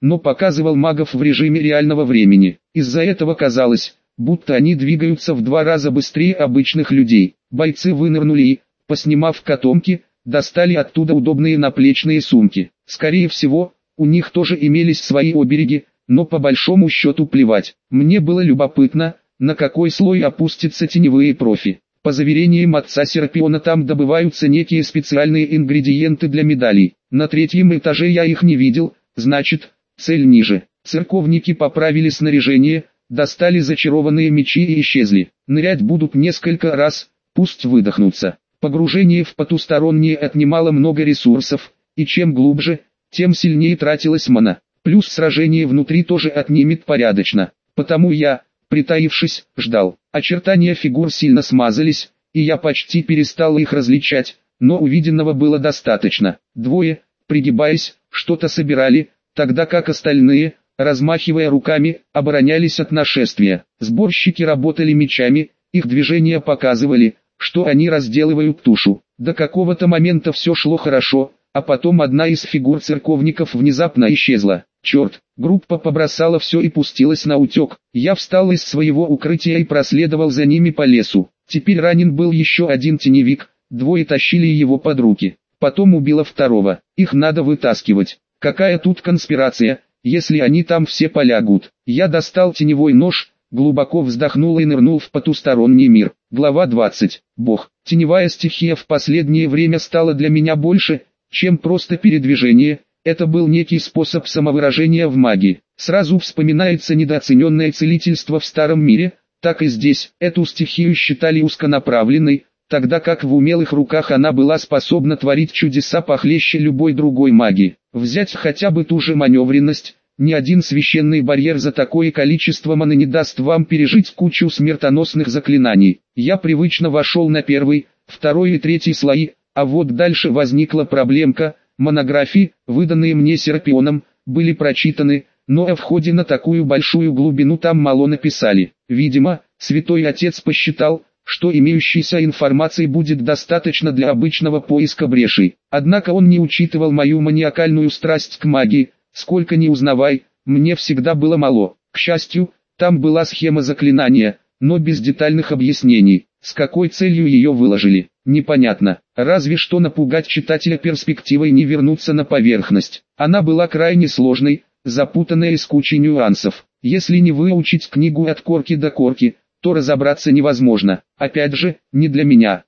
[SPEAKER 1] но показывал магов в режиме реального времени. Из-за этого казалось, будто они двигаются в 2 раза быстрее обычных людей. Бойцы вынырнули и, поснимав котомки, достали оттуда удобные наплечные сумки. Скорее всего, у них тоже имелись свои обереги, но по большому счету плевать. Мне было любопытно, на какой слой опустятся теневые профи. По заверениям отца Серпиона, там добываются некие специальные ингредиенты для медалей. На 3-м этаже я их не видел, значит, цель ниже. Церковники поправили снаряжение, достали зачарованные мечи и исчезли. Нырять будут несколько раз, пусть выдохнутся. Погружение в потустороннее отнимало много ресурсов, и чем глубже, тем сильнее тратилась мана. Плюс сражение внутри тоже отнимет порядочно. Потому я, притаившись, ждал. Очертания фигур сильно смазались, и я почти перестал их различать, но увиденного было достаточно. Двое, пригибаясь, что-то собирали, тогда как остальные, размахивая руками, оборонялись от нашествия. Сборщики работали мечами, их движения показывали, что они разделывают тушу. До какого-то момента все шло хорошо, а потом одна из фигур церковников внезапно исчезла. Черт, группа побросала все и пустилась на утек. Я встал из своего укрытия и проследовал за ними по лесу. Теперь ранен был еще один теневик, 2 тащили его под руки. Потом убило 2-го. Их надо вытаскивать. Какая тут конспирация, если они там все полягут? Я достал теневой нож, глубоко вздохнул и нырнул в потусторонний мир. Глава 20. Бог. Теневая стихия в последнее время стала для меня больше, чем просто передвижение. Это был некий способ самовыражения в магии. Сразу вспоминается недооцененное целительство в старом мире, так и здесь. Эту стихию считали узконаправленной, тогда как в умелых руках она была способна творить чудеса похлеще любой другой магии. Взять хотя бы ту же маневренность, ни один священный барьер за такое количество маны не даст вам пережить кучу смертоносных заклинаний. Я привычно вошел на 1-й, 2-й и 3-й слои, а вот дальше возникла проблемка. Монографии, выданные мне Серпионом, были прочитаны, но о входе на такую большую глубину там мало написали. Видимо, Святой Отец посчитал, что имеющейся информации будет достаточно для обычного поиска брешей. Однако он не учитывал мою маниакальную страсть к магии. Сколько ни узнавай, мне всегда было мало. К счастью, там была схема заклинания, но без детальных объяснений. С какой целью ее выложили, непонятно. Разве что напугать читателя перспективой не вернуться на поверхность. Она была крайне сложной, запутанной и с кучей нюансов. Если не выучить книгу от корки до корки, то разобраться невозможно. Опять же, не для меня.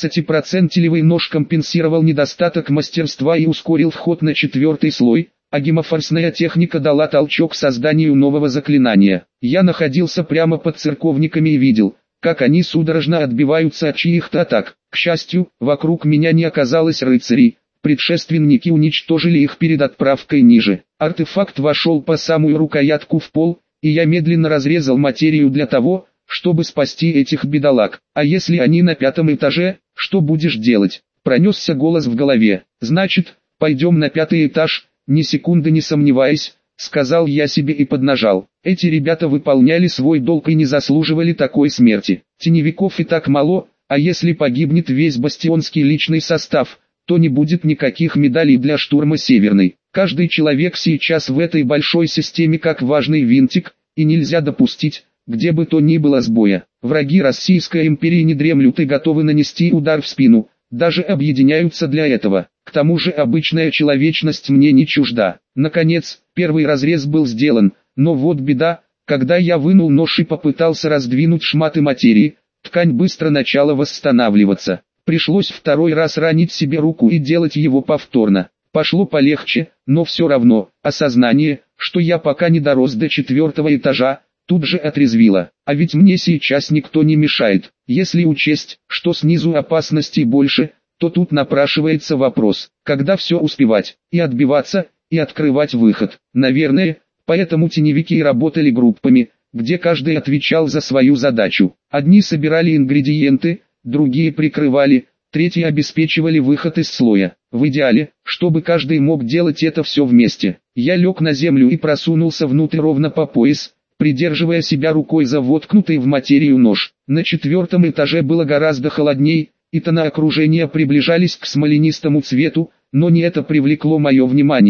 [SPEAKER 1] 20% нож компенсировал недостаток мастерства и ускорил вход на 4-й слой, а гемофорсная техника дала толчок созданию нового заклинания. Я находился прямо под церковниками и видел, как они судорожно отбиваются от чьих-то атак. К счастью, вокруг меня не оказалось рыцарей, предшественники уничтожили их перед отправкой ниже. Артефакт вошел по самую рукоятку в пол, и я медленно разрезал материю для того, чтобы спасти этих бедолаг. А если они на 5-м этаже, что будешь делать? Пронесся голос в голове. Значит, пойдем на 5-й этаж, ни секунды не сомневаясь, сказал я себе и поднажал. Эти ребята выполняли свой долг и не заслуживали такой смерти. Теневиков и так мало, а если погибнет весь бастионский личный состав, то не будет никаких медалей для штурма Северной. Каждый человек сейчас в этой большой системе как важный винтик, и нельзя допустить, где бы то ни было сбоя. Враги Российской империи не дремлют и готовы нанести удар в спину, даже объединяются для этого. К тому же обычная человечность мне не чужда. Наконец, 1-й разрез был сделан, но вот беда, когда я вынул нож и попытался раздвинуть шматы материи, ткань быстро начала восстанавливаться. Пришлось 2-й раз ранить себе руку и делать его повторно. Пошло полегче, но все равно, осознание, что я пока не дорос до 4-го этажа, тут же отрезвило. А ведь мне сейчас никто не мешает. Если учесть, что снизу опасностей больше, то тут напрашивается вопрос, когда все успевать, и отбиваться, и открывать выход. Наверное, поэтому теневики и работали группами, где каждый отвечал за свою задачу. Одни собирали ингредиенты, другие прикрывали, третьи обеспечивали выход из слоя. В идеале, чтобы каждый мог делать это все вместе. Я лег на землю и просунулся внутрь ровно по пояс, придерживая себя рукой за воткнутый в материю нож. На 4-м этаже было гораздо холодней, и тона окружения приближались к смоленистому цвету, но не это привлекло мое внимание,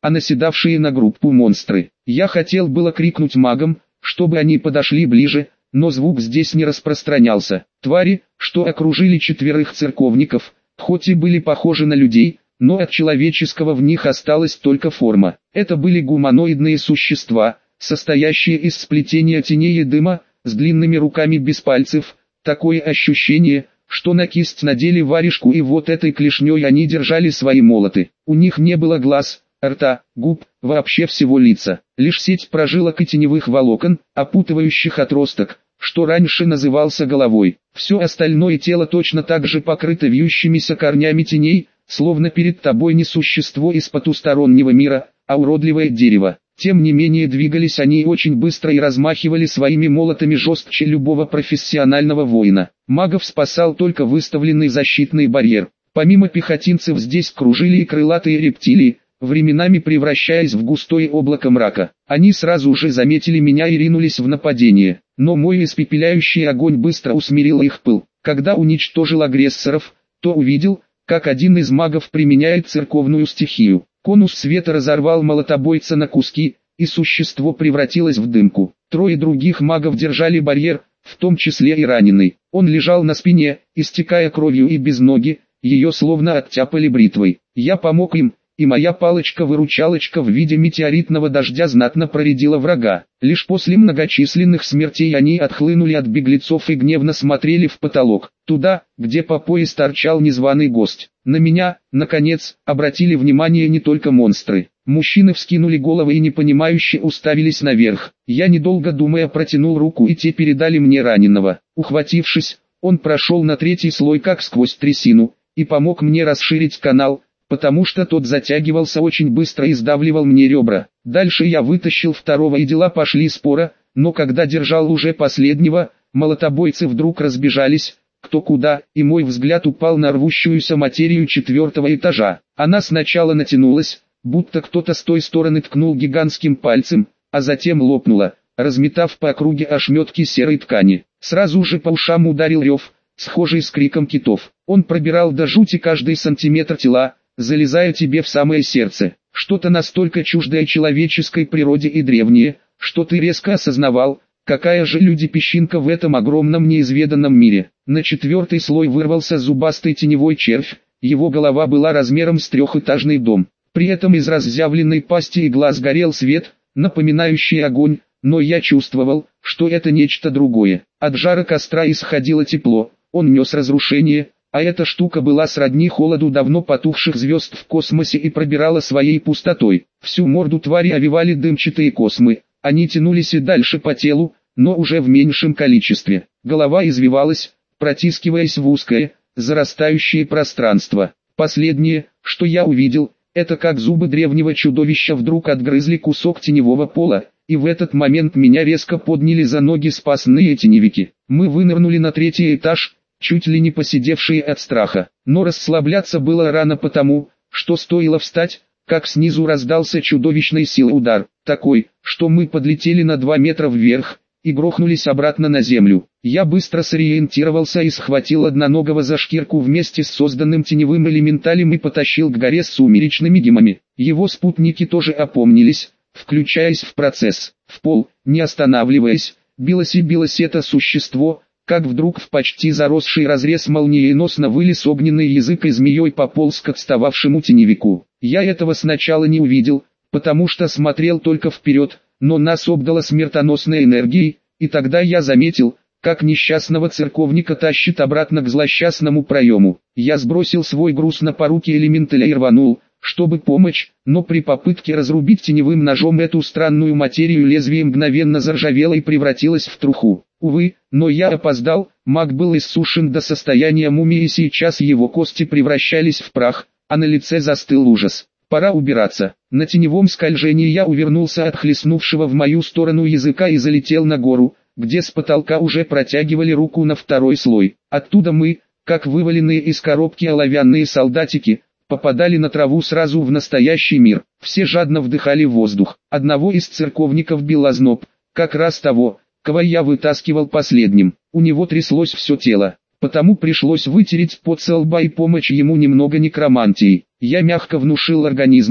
[SPEAKER 1] а наседавшие на группу монстры. Я хотел было крикнуть магам, чтобы они подошли ближе, но звук здесь не распространялся. Твари, что окружили 4 церковников, хоть и были похожи на людей, но от человеческого в них осталась только форма. Это были гуманоидные существа, состоящие из сплетения теней и дыма, с длинными руками без пальцев. Такое ощущение, что на кисть надели варежку и вот этой клешней они держали свои молоты. У них не было глаз, рта, губ, вообще всего лица. Лишь сеть прожилок и теневых волокон, опутывающих отросток, что раньше назывался головой. Все остальное тело точно так же покрыто вьющимися корнями теней, словно перед тобой не существо из потустороннего мира, а уродливое дерево. Тем не менее двигались они очень быстро и размахивали своими молотами жестче любого профессионального воина. Магов спасал только выставленный защитный барьер. Помимо пехотинцев здесь кружили и крылатые рептилии, временами превращаясь в густое облако мрака. Они сразу же заметили меня и ринулись в нападение, но мой испепеляющий огонь быстро усмирил их пыл. Когда уничтожил агрессоров, то увидел, как один из магов применяет церковную стихию. Конус света разорвал молотобойца на куски, и существо превратилось в дымку. 3 других магов держали барьер, в том числе и раненый. Он лежал на спине, истекая кровью и без ноги, ее словно оттяпали бритвой. Я помог им, и моя палочка-выручалочка в виде метеоритного дождя знатно проредила врага. Лишь после многочисленных смертей они отхлынули от беглецов и гневно смотрели в потолок, туда, где по пояс торчал незваный гость. На меня, наконец, обратили внимание не только монстры. Мужчины вскинули головы и непонимающе уставились наверх. Я, недолго думая, протянул руку, и те передали мне раненого. Ухватившись, он прошел на 3-й слой как сквозь трясину, и помог мне расширить канал, потому что тот затягивался очень быстро и сдавливал мне ребра. Дальше я вытащил 2-го, и дела пошли споро, но когда держал уже последнего, молотобойцы вдруг разбежались, кто куда, и мой взгляд упал на рвущуюся материю 4-го этажа. Она сначала натянулась, будто кто-то с той стороны ткнул гигантским пальцем, а затем лопнула, разметав по округе ошметки серой ткани. Сразу же по ушам ударил рев, схожий с криком китов. Он пробирал до жути каждый сантиметр тела, залезая тебе в самое сердце. Что-то настолько чуждое человеческой природе и древнее, что ты резко осознавал, какая же люди-песчинка в этом огромном неизведанном мире. На 4-й слой вырвался зубастый теневой червь, его голова была размером с 3-этажный дом. При этом из разъявленной пасти и глаз горел свет, напоминающий огонь, но я чувствовал, что это нечто другое. От жара костра исходило тепло, он нес разрушение, а эта штука была сродни холоду давно потухших звезд в космосе и пробирала своей пустотой. Всю морду твари овивали дымчатые космы, они тянулись и дальше по телу, но уже в меньшем количестве. Голова извивалась, протискиваясь в узкое, зарастающее пространство. Последнее, что я увидел, это как зубы древнего чудовища вдруг отгрызли кусок теневого пола, и в этот момент меня резко подняли за ноги спасные теневики. Мы вынырнули на 3-й этаж, чуть ли не посидевшие от страха, но расслабляться было рано потому, что стоило встать, как снизу раздался чудовищной силы удар, такой, что мы подлетели на 2 метра вверх, и грохнулись обратно на землю. Я быстро сориентировался и схватил одноногого за шкирку вместе с созданным теневым элементалем и потащил к горе с сумеречными гемами. Его спутники тоже опомнились, включаясь в процесс. В пол, не останавливаясь, билось и билось это существо, как вдруг в почти заросший разрез молниеносно вылез огненный язык и змеей пополз к отстававшему теневику. Я этого сначала не увидел, потому что смотрел только вперед, но нас обдало смертоносной энергией, и тогда я заметил, как несчастного церковника тащит обратно к злосчастному проему. Я сбросил свой груз на поруки элементаля и рванул, чтобы помочь, но при попытке разрубить теневым ножом эту странную материю лезвие мгновенно заржавело и превратилось в труху. Увы, но я опоздал, маг был иссушен до состояния мумии и сейчас его кости превращались в прах, а на лице застыл ужас. Пора убираться. На теневом скольжении я увернулся от хлестнувшего в мою сторону языка и залетел на гору, где с потолка уже протягивали руку на 2-й слой. Оттуда мы, как вываленные из коробки оловянные солдатики, попадали на траву сразу в настоящий мир. Все жадно вдыхали воздух. Одного из церковников бил озноб, как раз того, кого я вытаскивал последним. У него тряслось все тело, потому пришлось вытереть пот со лба и помочь ему немного некромантией. Я мягко внушил организму,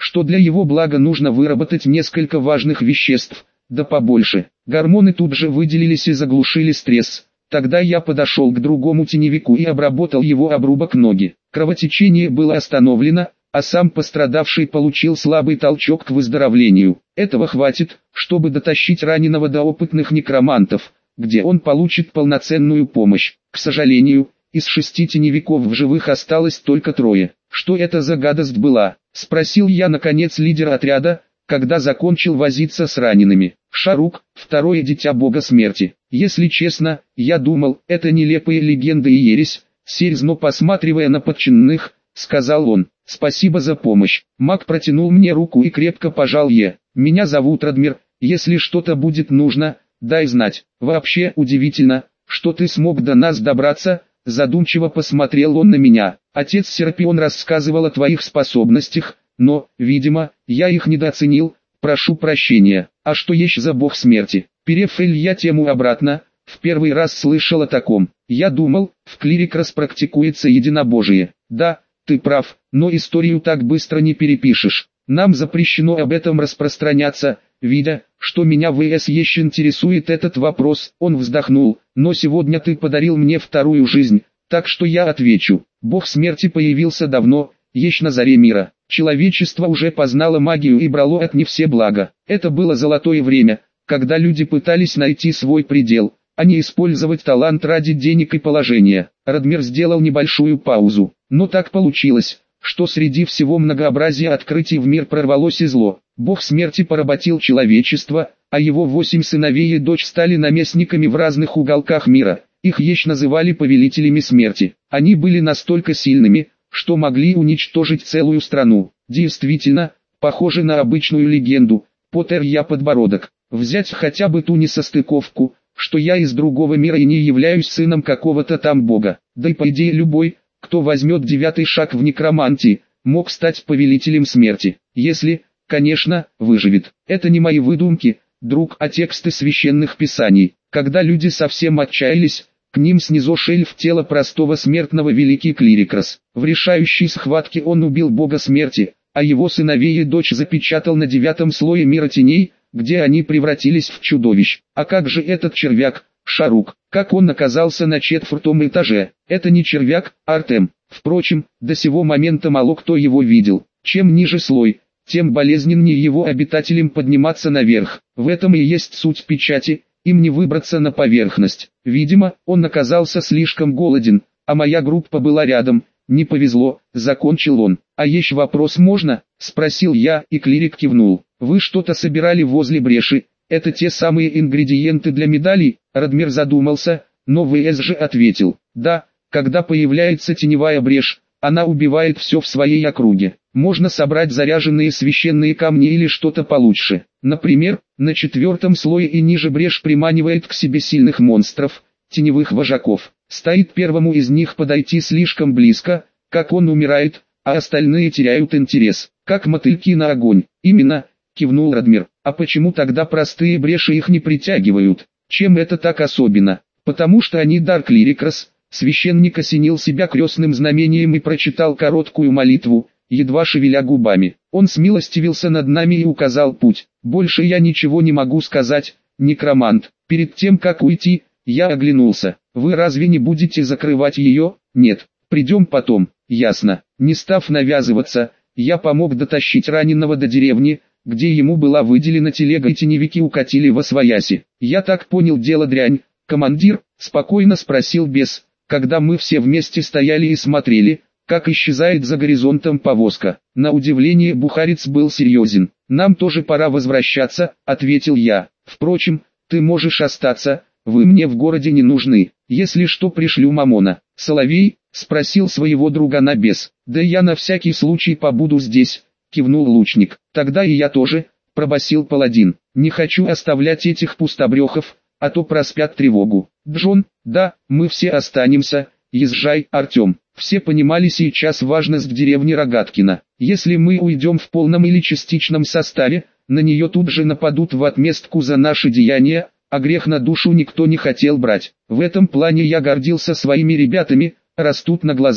[SPEAKER 1] что для его блага нужно выработать несколько важных веществ, да побольше. Гормоны тут же выделились и заглушили стресс. Тогда я подошел к другому теневику и обработал его обрубок ноги. Кровотечение было остановлено, а сам пострадавший получил слабый толчок к выздоровлению. Этого хватит, чтобы дотащить раненого до опытных некромантов, где он получит полноценную помощь. К сожалению, из 6 теневиков в живых осталось только 3. «Что это за гадость была?» — спросил я наконец лидера отряда, когда закончил возиться с ранеными. «Шарук, второе дитя бога смерти. Если честно, я думал, это нелепые легенды и ересь», серьезно посматривая на подчиненных, сказал он. «Спасибо за помощь». Маг протянул мне руку и крепко пожал ее. «Меня зовут Радмир, если что-то будет нужно, дай знать. Вообще удивительно, что ты смог до нас добраться», задумчиво посмотрел он на меня. «Отец Серпион рассказывал о твоих способностях, но, видимо, я их недооценил, прошу прощения. А что еще за бог смерти?» Перефель я тему обратно, в первый раз слышал о таком. Я думал, в клирикрос практикуется единобожие. Да, ты прав, но историю так быстро не перепишешь. Нам запрещено об этом распространяться. Видя, что меня еще интересует этот вопрос, он вздохнул. Но сегодня ты подарил мне вторую жизнь, так что я отвечу. Бог смерти появился давно, еще на заре мира. Человечество уже познало магию и брало от не все блага. Это было золотое время, когда люди пытались найти свой предел, а не использовать талант ради денег и положения. Радмир сделал небольшую паузу. Но так получилось, что среди всего многообразия открытий в мир прорвалось и зло. Бог смерти поработил человечество, а его 8 сыновей и дочь стали наместниками в разных уголках мира. Их еще называли повелителями смерти. Они были настолько сильными, что могли уничтожить целую страну. Действительно, похоже на обычную легенду. Потер я подбородок. Взять хотя бы ту несостыковку, что я из другого мира и не являюсь сыном какого-то там бога. Да и по идее любой, кто возьмет 9-й шаг в некромантии, мог стать повелителем смерти, если, конечно, выживет. Это не мои выдумки, друг, а тексты священных писаний. Когда люди совсем отчаялись, к ним снизошел в тело простого смертного великий клирикрос. В решающей схватке он убил бога смерти, а его сыновей и дочь запечатал на 9-м слое мира теней, где они превратились в чудовищ. А как же этот червяк, Шарук, как он оказался на 4-м этаже? Это не червяк, а Артем. Впрочем, до сего момента мало кто его видел. Чем ниже слой, тем болезненнее его обитателям подниматься наверх. В этом и есть суть печати, им не выбраться на поверхность. Видимо, он оказался слишком голоден, а моя группа была рядом. Не повезло, закончил он. «А еще вопрос можно?» — спросил я, и клирик кивнул. «Вы что-то собирали возле бреши? Это те самые ингредиенты для медалей?» Радмир задумался, но ВС же ответил. «Да, когда появляется теневая брешь, она убивает все в своей округе. Можно собрать заряженные священные камни или что-то получше. Например, на 4-м слое и ниже брешь приманивает к себе сильных монстров, теневых вожаков. Стоит первому из них подойти слишком близко, как он умирает, а остальные теряют интерес, как мотыльки на огонь». «Именно», — кивнул Радмир. «А почему тогда простые бреши их не притягивают? Чем это так особенно?» «Потому что они дар клирикрос». Священник осенил себя крестным знамением и прочитал короткую молитву, едва шевеля губами. Он смилостивился над нами и указал путь. «Больше я ничего не могу сказать, некромант». Перед тем как уйти, я оглянулся. «Вы разве не будете закрывать ее?» «Нет, придем потом». «Ясно». Не став навязываться, я помог дотащить раненого до деревни, где ему была выделена телега, и теневики укатили восвояси. «Я так понял, дело дрянь, командир?» — спокойно спросил бес, когда мы все вместе стояли и смотрели, как исчезает за горизонтом повозка. На удивление Бухарец был серьезен. «Нам тоже пора возвращаться», — ответил я. «Впрочем, ты можешь остаться, вы мне в городе не нужны. Если что, пришлю Мамона». «Соловей?» — спросил своего другана бес. «Да я на всякий случай побуду здесь», — кивнул лучник. «Тогда и я тоже», — пробасил паладин. «Не хочу оставлять этих пустобрехов, а то проспят тревогу». «Джон?» «Да, мы все останемся, езжай, Артем». Все понимали сейчас важность деревни Рогаткина. Если мы уйдем в полном или частичном составе, на нее тут же нападут в отместку за наши деяния, а грех на душу никто не хотел брать. В этом плане я гордился своими ребятами, растут на глазах.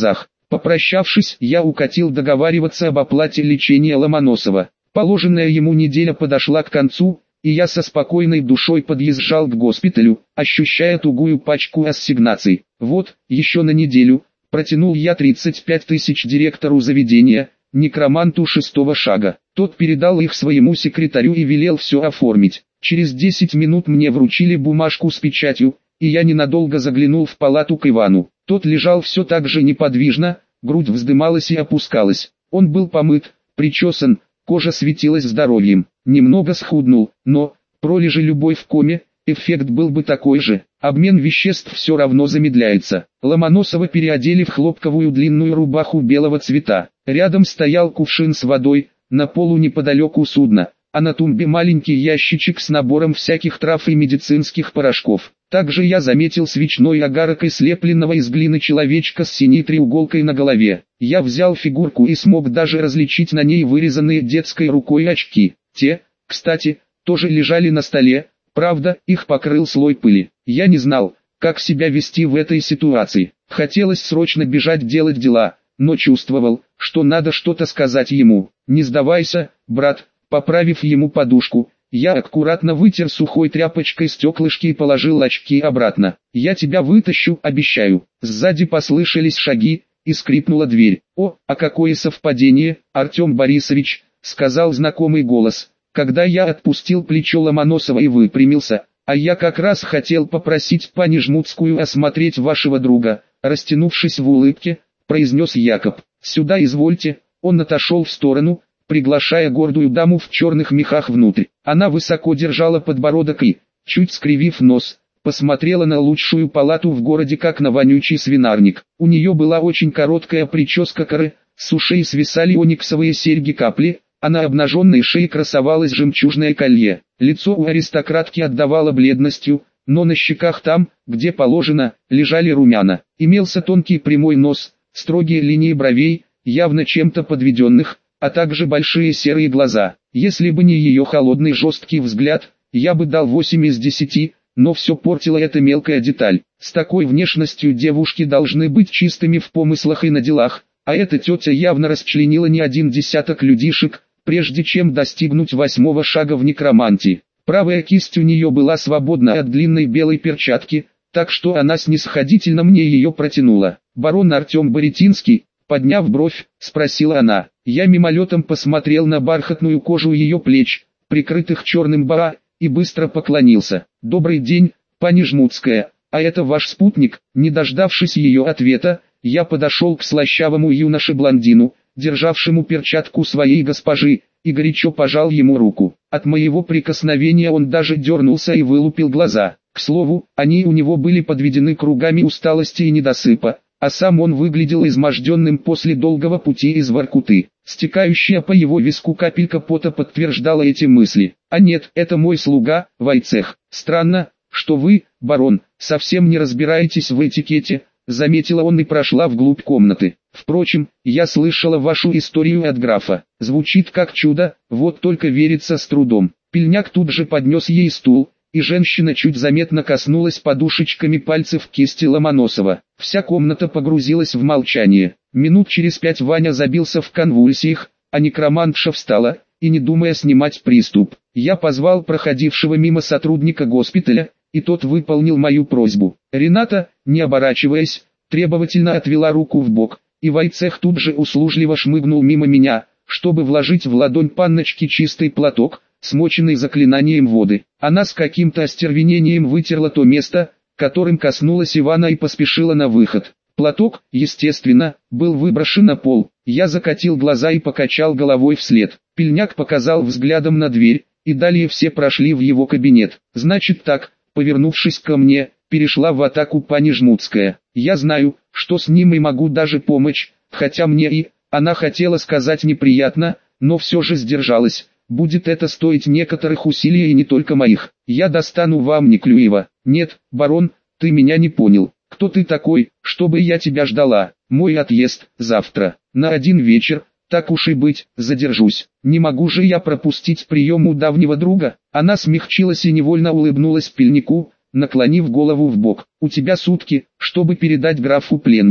[SPEAKER 1] Попрощавшись, я укатил договариваться об оплате лечения Ломоносова. Положенная ему неделя подошла к концу, и я со спокойной душой подъезжал к госпиталю, ощущая тугую пачку ассигнаций. Вот, еще на неделю, протянул я 35 тысяч директору заведения, некроманту шестого шага. Тот передал их своему секретарю и велел все оформить. Через 10 минут мне вручили бумажку с печатью, и я ненадолго заглянул в палату к Ивану. Тот лежал все так же неподвижно, грудь вздымалась и опускалась. Он был помыт, причесан, кожа светилась здоровьем. Немного схуднул, но, пролежи любой в коме, эффект был бы такой же. Обмен веществ все равно замедляется. Ломоносова переодели в хлопковую длинную рубаху белого цвета. Рядом стоял кувшин с водой, на полу неподалеку судна, а на тумбе маленький ящичек с набором всяких трав и медицинских порошков. Также я заметил свечной огарок и слепленного из глины человечка с синей треуголкой на голове. Я взял фигурку и смог даже различить на ней вырезанные детской рукой очки. Те, кстати, тоже лежали на столе, правда, их покрыл слой пыли. Я не знал, как себя вести в этой ситуации. Хотелось срочно бежать делать дела, но чувствовал, что надо что-то сказать ему. «Не сдавайся, брат», поправив ему подушку, я аккуратно вытер сухой тряпочкой стеклышки и положил очки обратно. «Я тебя вытащу, обещаю». Сзади послышались шаги, и скрипнула дверь. «О, а какое совпадение, Артем Борисович», — сказал знакомый голос, когда я отпустил плечо Ломоносова и выпрямился. «А я как раз хотел попросить пани Жмутскую осмотреть вашего друга», — растянувшись в улыбке, произнес Якоб. «Сюда извольте». Он отошел в сторону, приглашая гордую даму в черных мехах внутрь. Она высоко держала подбородок и, чуть скривив нос, посмотрела на лучшую палату в городе как на вонючий свинарник. У нее была очень короткая прическа коры, с ушей свисали ониксовые серьги-капли, а на обнаженной шее красовалось жемчужное колье. Лицо у аристократки отдавало бледностью, но на щеках там, где положено, лежали румяна. Имелся тонкий прямой нос, строгие линии бровей, явно чем-то подведенных, а также большие серые глаза. Если бы не ее холодный жесткий взгляд, я бы дал 8 из 10, но все портила эта мелкая деталь. С такой внешностью девушки должны быть чистыми в помыслах и на делах, а эта тетя явно расчленила не один десяток людишек, прежде чем достигнуть 8-го шага в некромантии. Правая кисть у нее была свободна от длинной белой перчатки, так что она снисходительно мне ее протянула. «Барон Артем Боретинский», подняв бровь, спросила она. Я мимолетом посмотрел на бархатную кожу ее плеч, прикрытых черным боа, и быстро поклонился. «Добрый день, пани Жмутская, а это ваш спутник?» Не дождавшись ее ответа, я подошел к слащавому юноше-блондину, державшему перчатку своей госпожи, и горячо пожал ему руку. От моего прикосновения он даже дернулся и вылупил глаза. К слову, они у него были подведены кругами усталости и недосыпа, а сам он выглядел изможденным после долгого пути из Воркуты. Стекающая по его виску капелька пота подтверждала эти мысли. «А нет, это мой слуга, Войцех. Странно, что вы, барон, совсем не разбираетесь в этикете», заметила он и прошла вглубь комнаты. «Впрочем, я слышала вашу историю от графа. Звучит как чудо, вот только верится с трудом». Пельняк тут же поднес ей стул, и женщина чуть заметно коснулась подушечками пальцев кисти Ломоносова. Вся комната погрузилась в молчание. Минут через 5 Ваня забился в конвульсиях, а некромантша встала, и не думая снимать приступ. Я позвал проходившего мимо сотрудника госпиталя, и тот выполнил мою просьбу. Рената, не оборачиваясь, требовательно отвела руку в бок, и Войцех тут же услужливо шмыгнул мимо меня, чтобы вложить в ладонь панночки чистый платок, смоченный заклинанием воды. Она с каким-то остервенением вытерла то место, которым коснулась Ивана, и поспешила на выход. Платок, естественно, был выброшен на пол. Я закатил глаза и покачал головой вслед. Пельняк показал взглядом на дверь, и далее все прошли в его кабинет. «Значит так», повернувшись ко мне, перешла в атаку пани Жмутская. «Я знаю, что с ним и могу даже помочь, хотя мне и...» Она хотела сказать неприятно, но все же сдержалась. «Будет это стоить некоторых усилий и не только моих. Я достану вам Неклюева». «Нет, барон, ты меня не понял. Кто ты такой, чтобы я тебя ждала? Мой отъезд завтра, на 1 вечер, так уж и быть, задержусь. Не могу же я пропустить прием у давнего друга». Она смягчилась и невольно улыбнулась Пельнику, наклонив голову в бок. «У тебя сутки, чтобы передать графу пленника.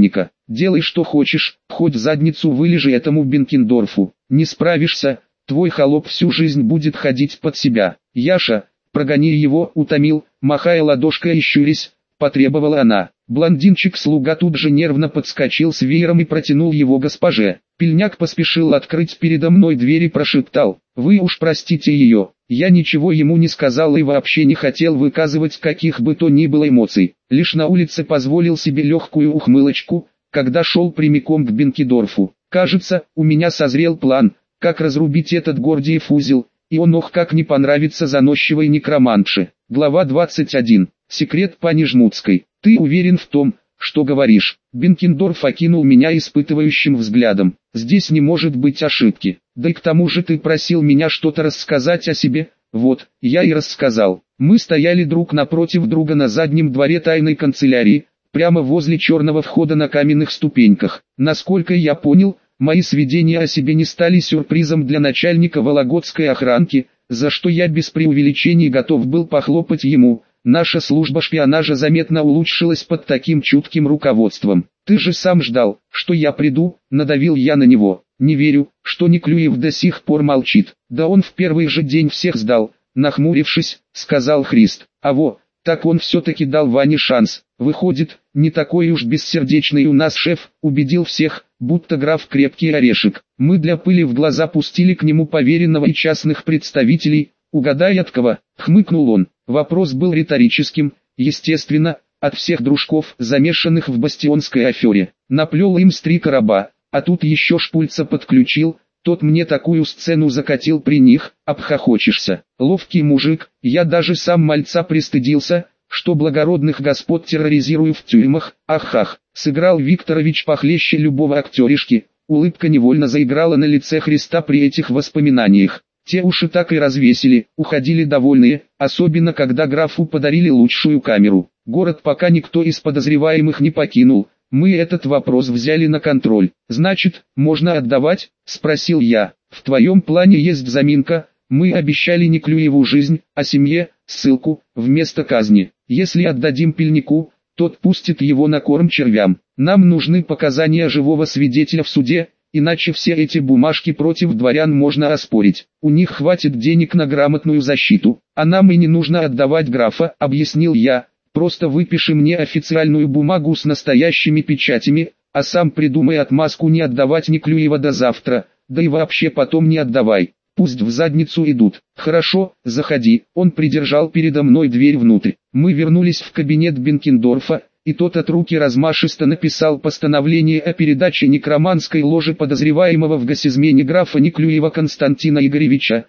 [SPEAKER 1] делай что хочешь, хоть задницу вылежи этому Бенкендорфу. Не справишься, твой холоп всю жизнь будет ходить под себя. Яша, прогони его, утомил, махая ладошкой и щурясь, потребовала она. Блондинчик-слуга тут же нервно подскочил с веером и протянул его госпоже. Пельняк поспешил открыть передо мной дверь и прошептал: «Вы уж простите ее». Я ничего ему не сказал и вообще не хотел выказывать каких бы то ни было эмоций. Лишь на улице позволил себе легкую ухмылочку, когда шел прямиком к Бенкендорфу. Кажется, у меня созрел план, как разрубить этот Гордиев узел, и он ох как не понравится заносчивой некромантше. Глава 21. Секрет пани Жмутской. Ты уверен в том, что говоришь? Бенкендорф окинул меня испытывающим взглядом. Здесь не может быть ошибки. Да и к тому же ты просил меня что-то рассказать о себе. Вот, я и рассказал. Мы стояли друг напротив друга на заднем дворе тайной канцелярии, прямо возле черного входа на каменных ступеньках. Насколько я понял, мои сведения о себе не стали сюрпризом для начальника вологодской охранки, за что я без преувеличений готов был похлопать ему. Наша служба шпионажа заметно улучшилась под таким чутким руководством. Ты же сам ждал, что я приду, надавил я на него. Не верю, что Неклюев до сих пор молчит. Да он в первый же день всех сдал, нахмурившись, сказал Христ. А во, так он все-таки дал Ване шанс. Выходит, не такой уж бессердечный у нас шеф, убедил всех, будто граф крепкий орешек. Мы для пыли в глаза пустили к нему поверенного и частных представителей. Угадай от кого, хмыкнул он. Вопрос был риторическим, естественно, от всех дружков, замешанных в бастионской афере. Наплел им с 3 короба, а тут еще Шпульца подключил, тот мне такую сцену закатил при них, обхохочешься. Ловкий мужик, я даже сам мальца пристыдился, что благородных господ терроризирую в тюрьмах, ах-ах. Сыграл Викторович похлеще любого актеришки, улыбка невольно заиграла на лице Христа при этих воспоминаниях. Те уши так и развесили, уходили довольные, особенно когда графу подарили лучшую камеру. Город пока никто из подозреваемых не покинул, мы этот вопрос взяли на контроль. Значит, можно отдавать? Спросил я. В твоем плане есть заминка, мы обещали Неклюеву жизнь, а семье – ссылку, вместо казни. Если отдадим Пельнику, тот пустит его на корм червям. Нам нужны показания живого свидетеля в суде, иначе все эти бумажки против дворян можно оспорить. У них хватит денег на грамотную защиту, а нам и не нужно отдавать графа, объяснил я. Просто выпиши мне официальную бумагу с настоящими печатями, а сам придумай отмазку не отдавать Неклюева до завтра, да и вообще потом не отдавай. Пусть в задницу идут. Хорошо, заходи. Он придержал передо мной дверь внутрь. Мы вернулись в кабинет Бенкендорфа, и тот от руки размашисто написал постановление о передаче некроманской ложи подозреваемого в госизмене графа Неклюева Константина Игоревича,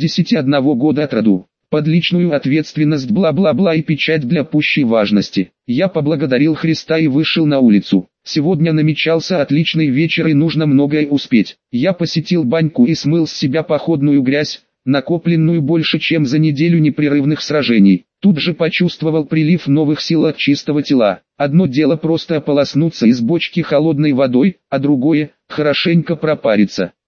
[SPEAKER 1] 51 года от роду. Под личную ответственность бла-бла-бла и печать для пущей важности. Я поблагодарил Христа и вышел на улицу. Сегодня намечался отличный вечер и нужно многое успеть. Я посетил баньку и смыл с себя походную грязь, накопленную больше чем за неделю непрерывных сражений. Тут же почувствовал прилив новых сил от чистого тела. Одно дело просто ополоснуться из бочки холодной водой, а другое – хорошенько пропариться.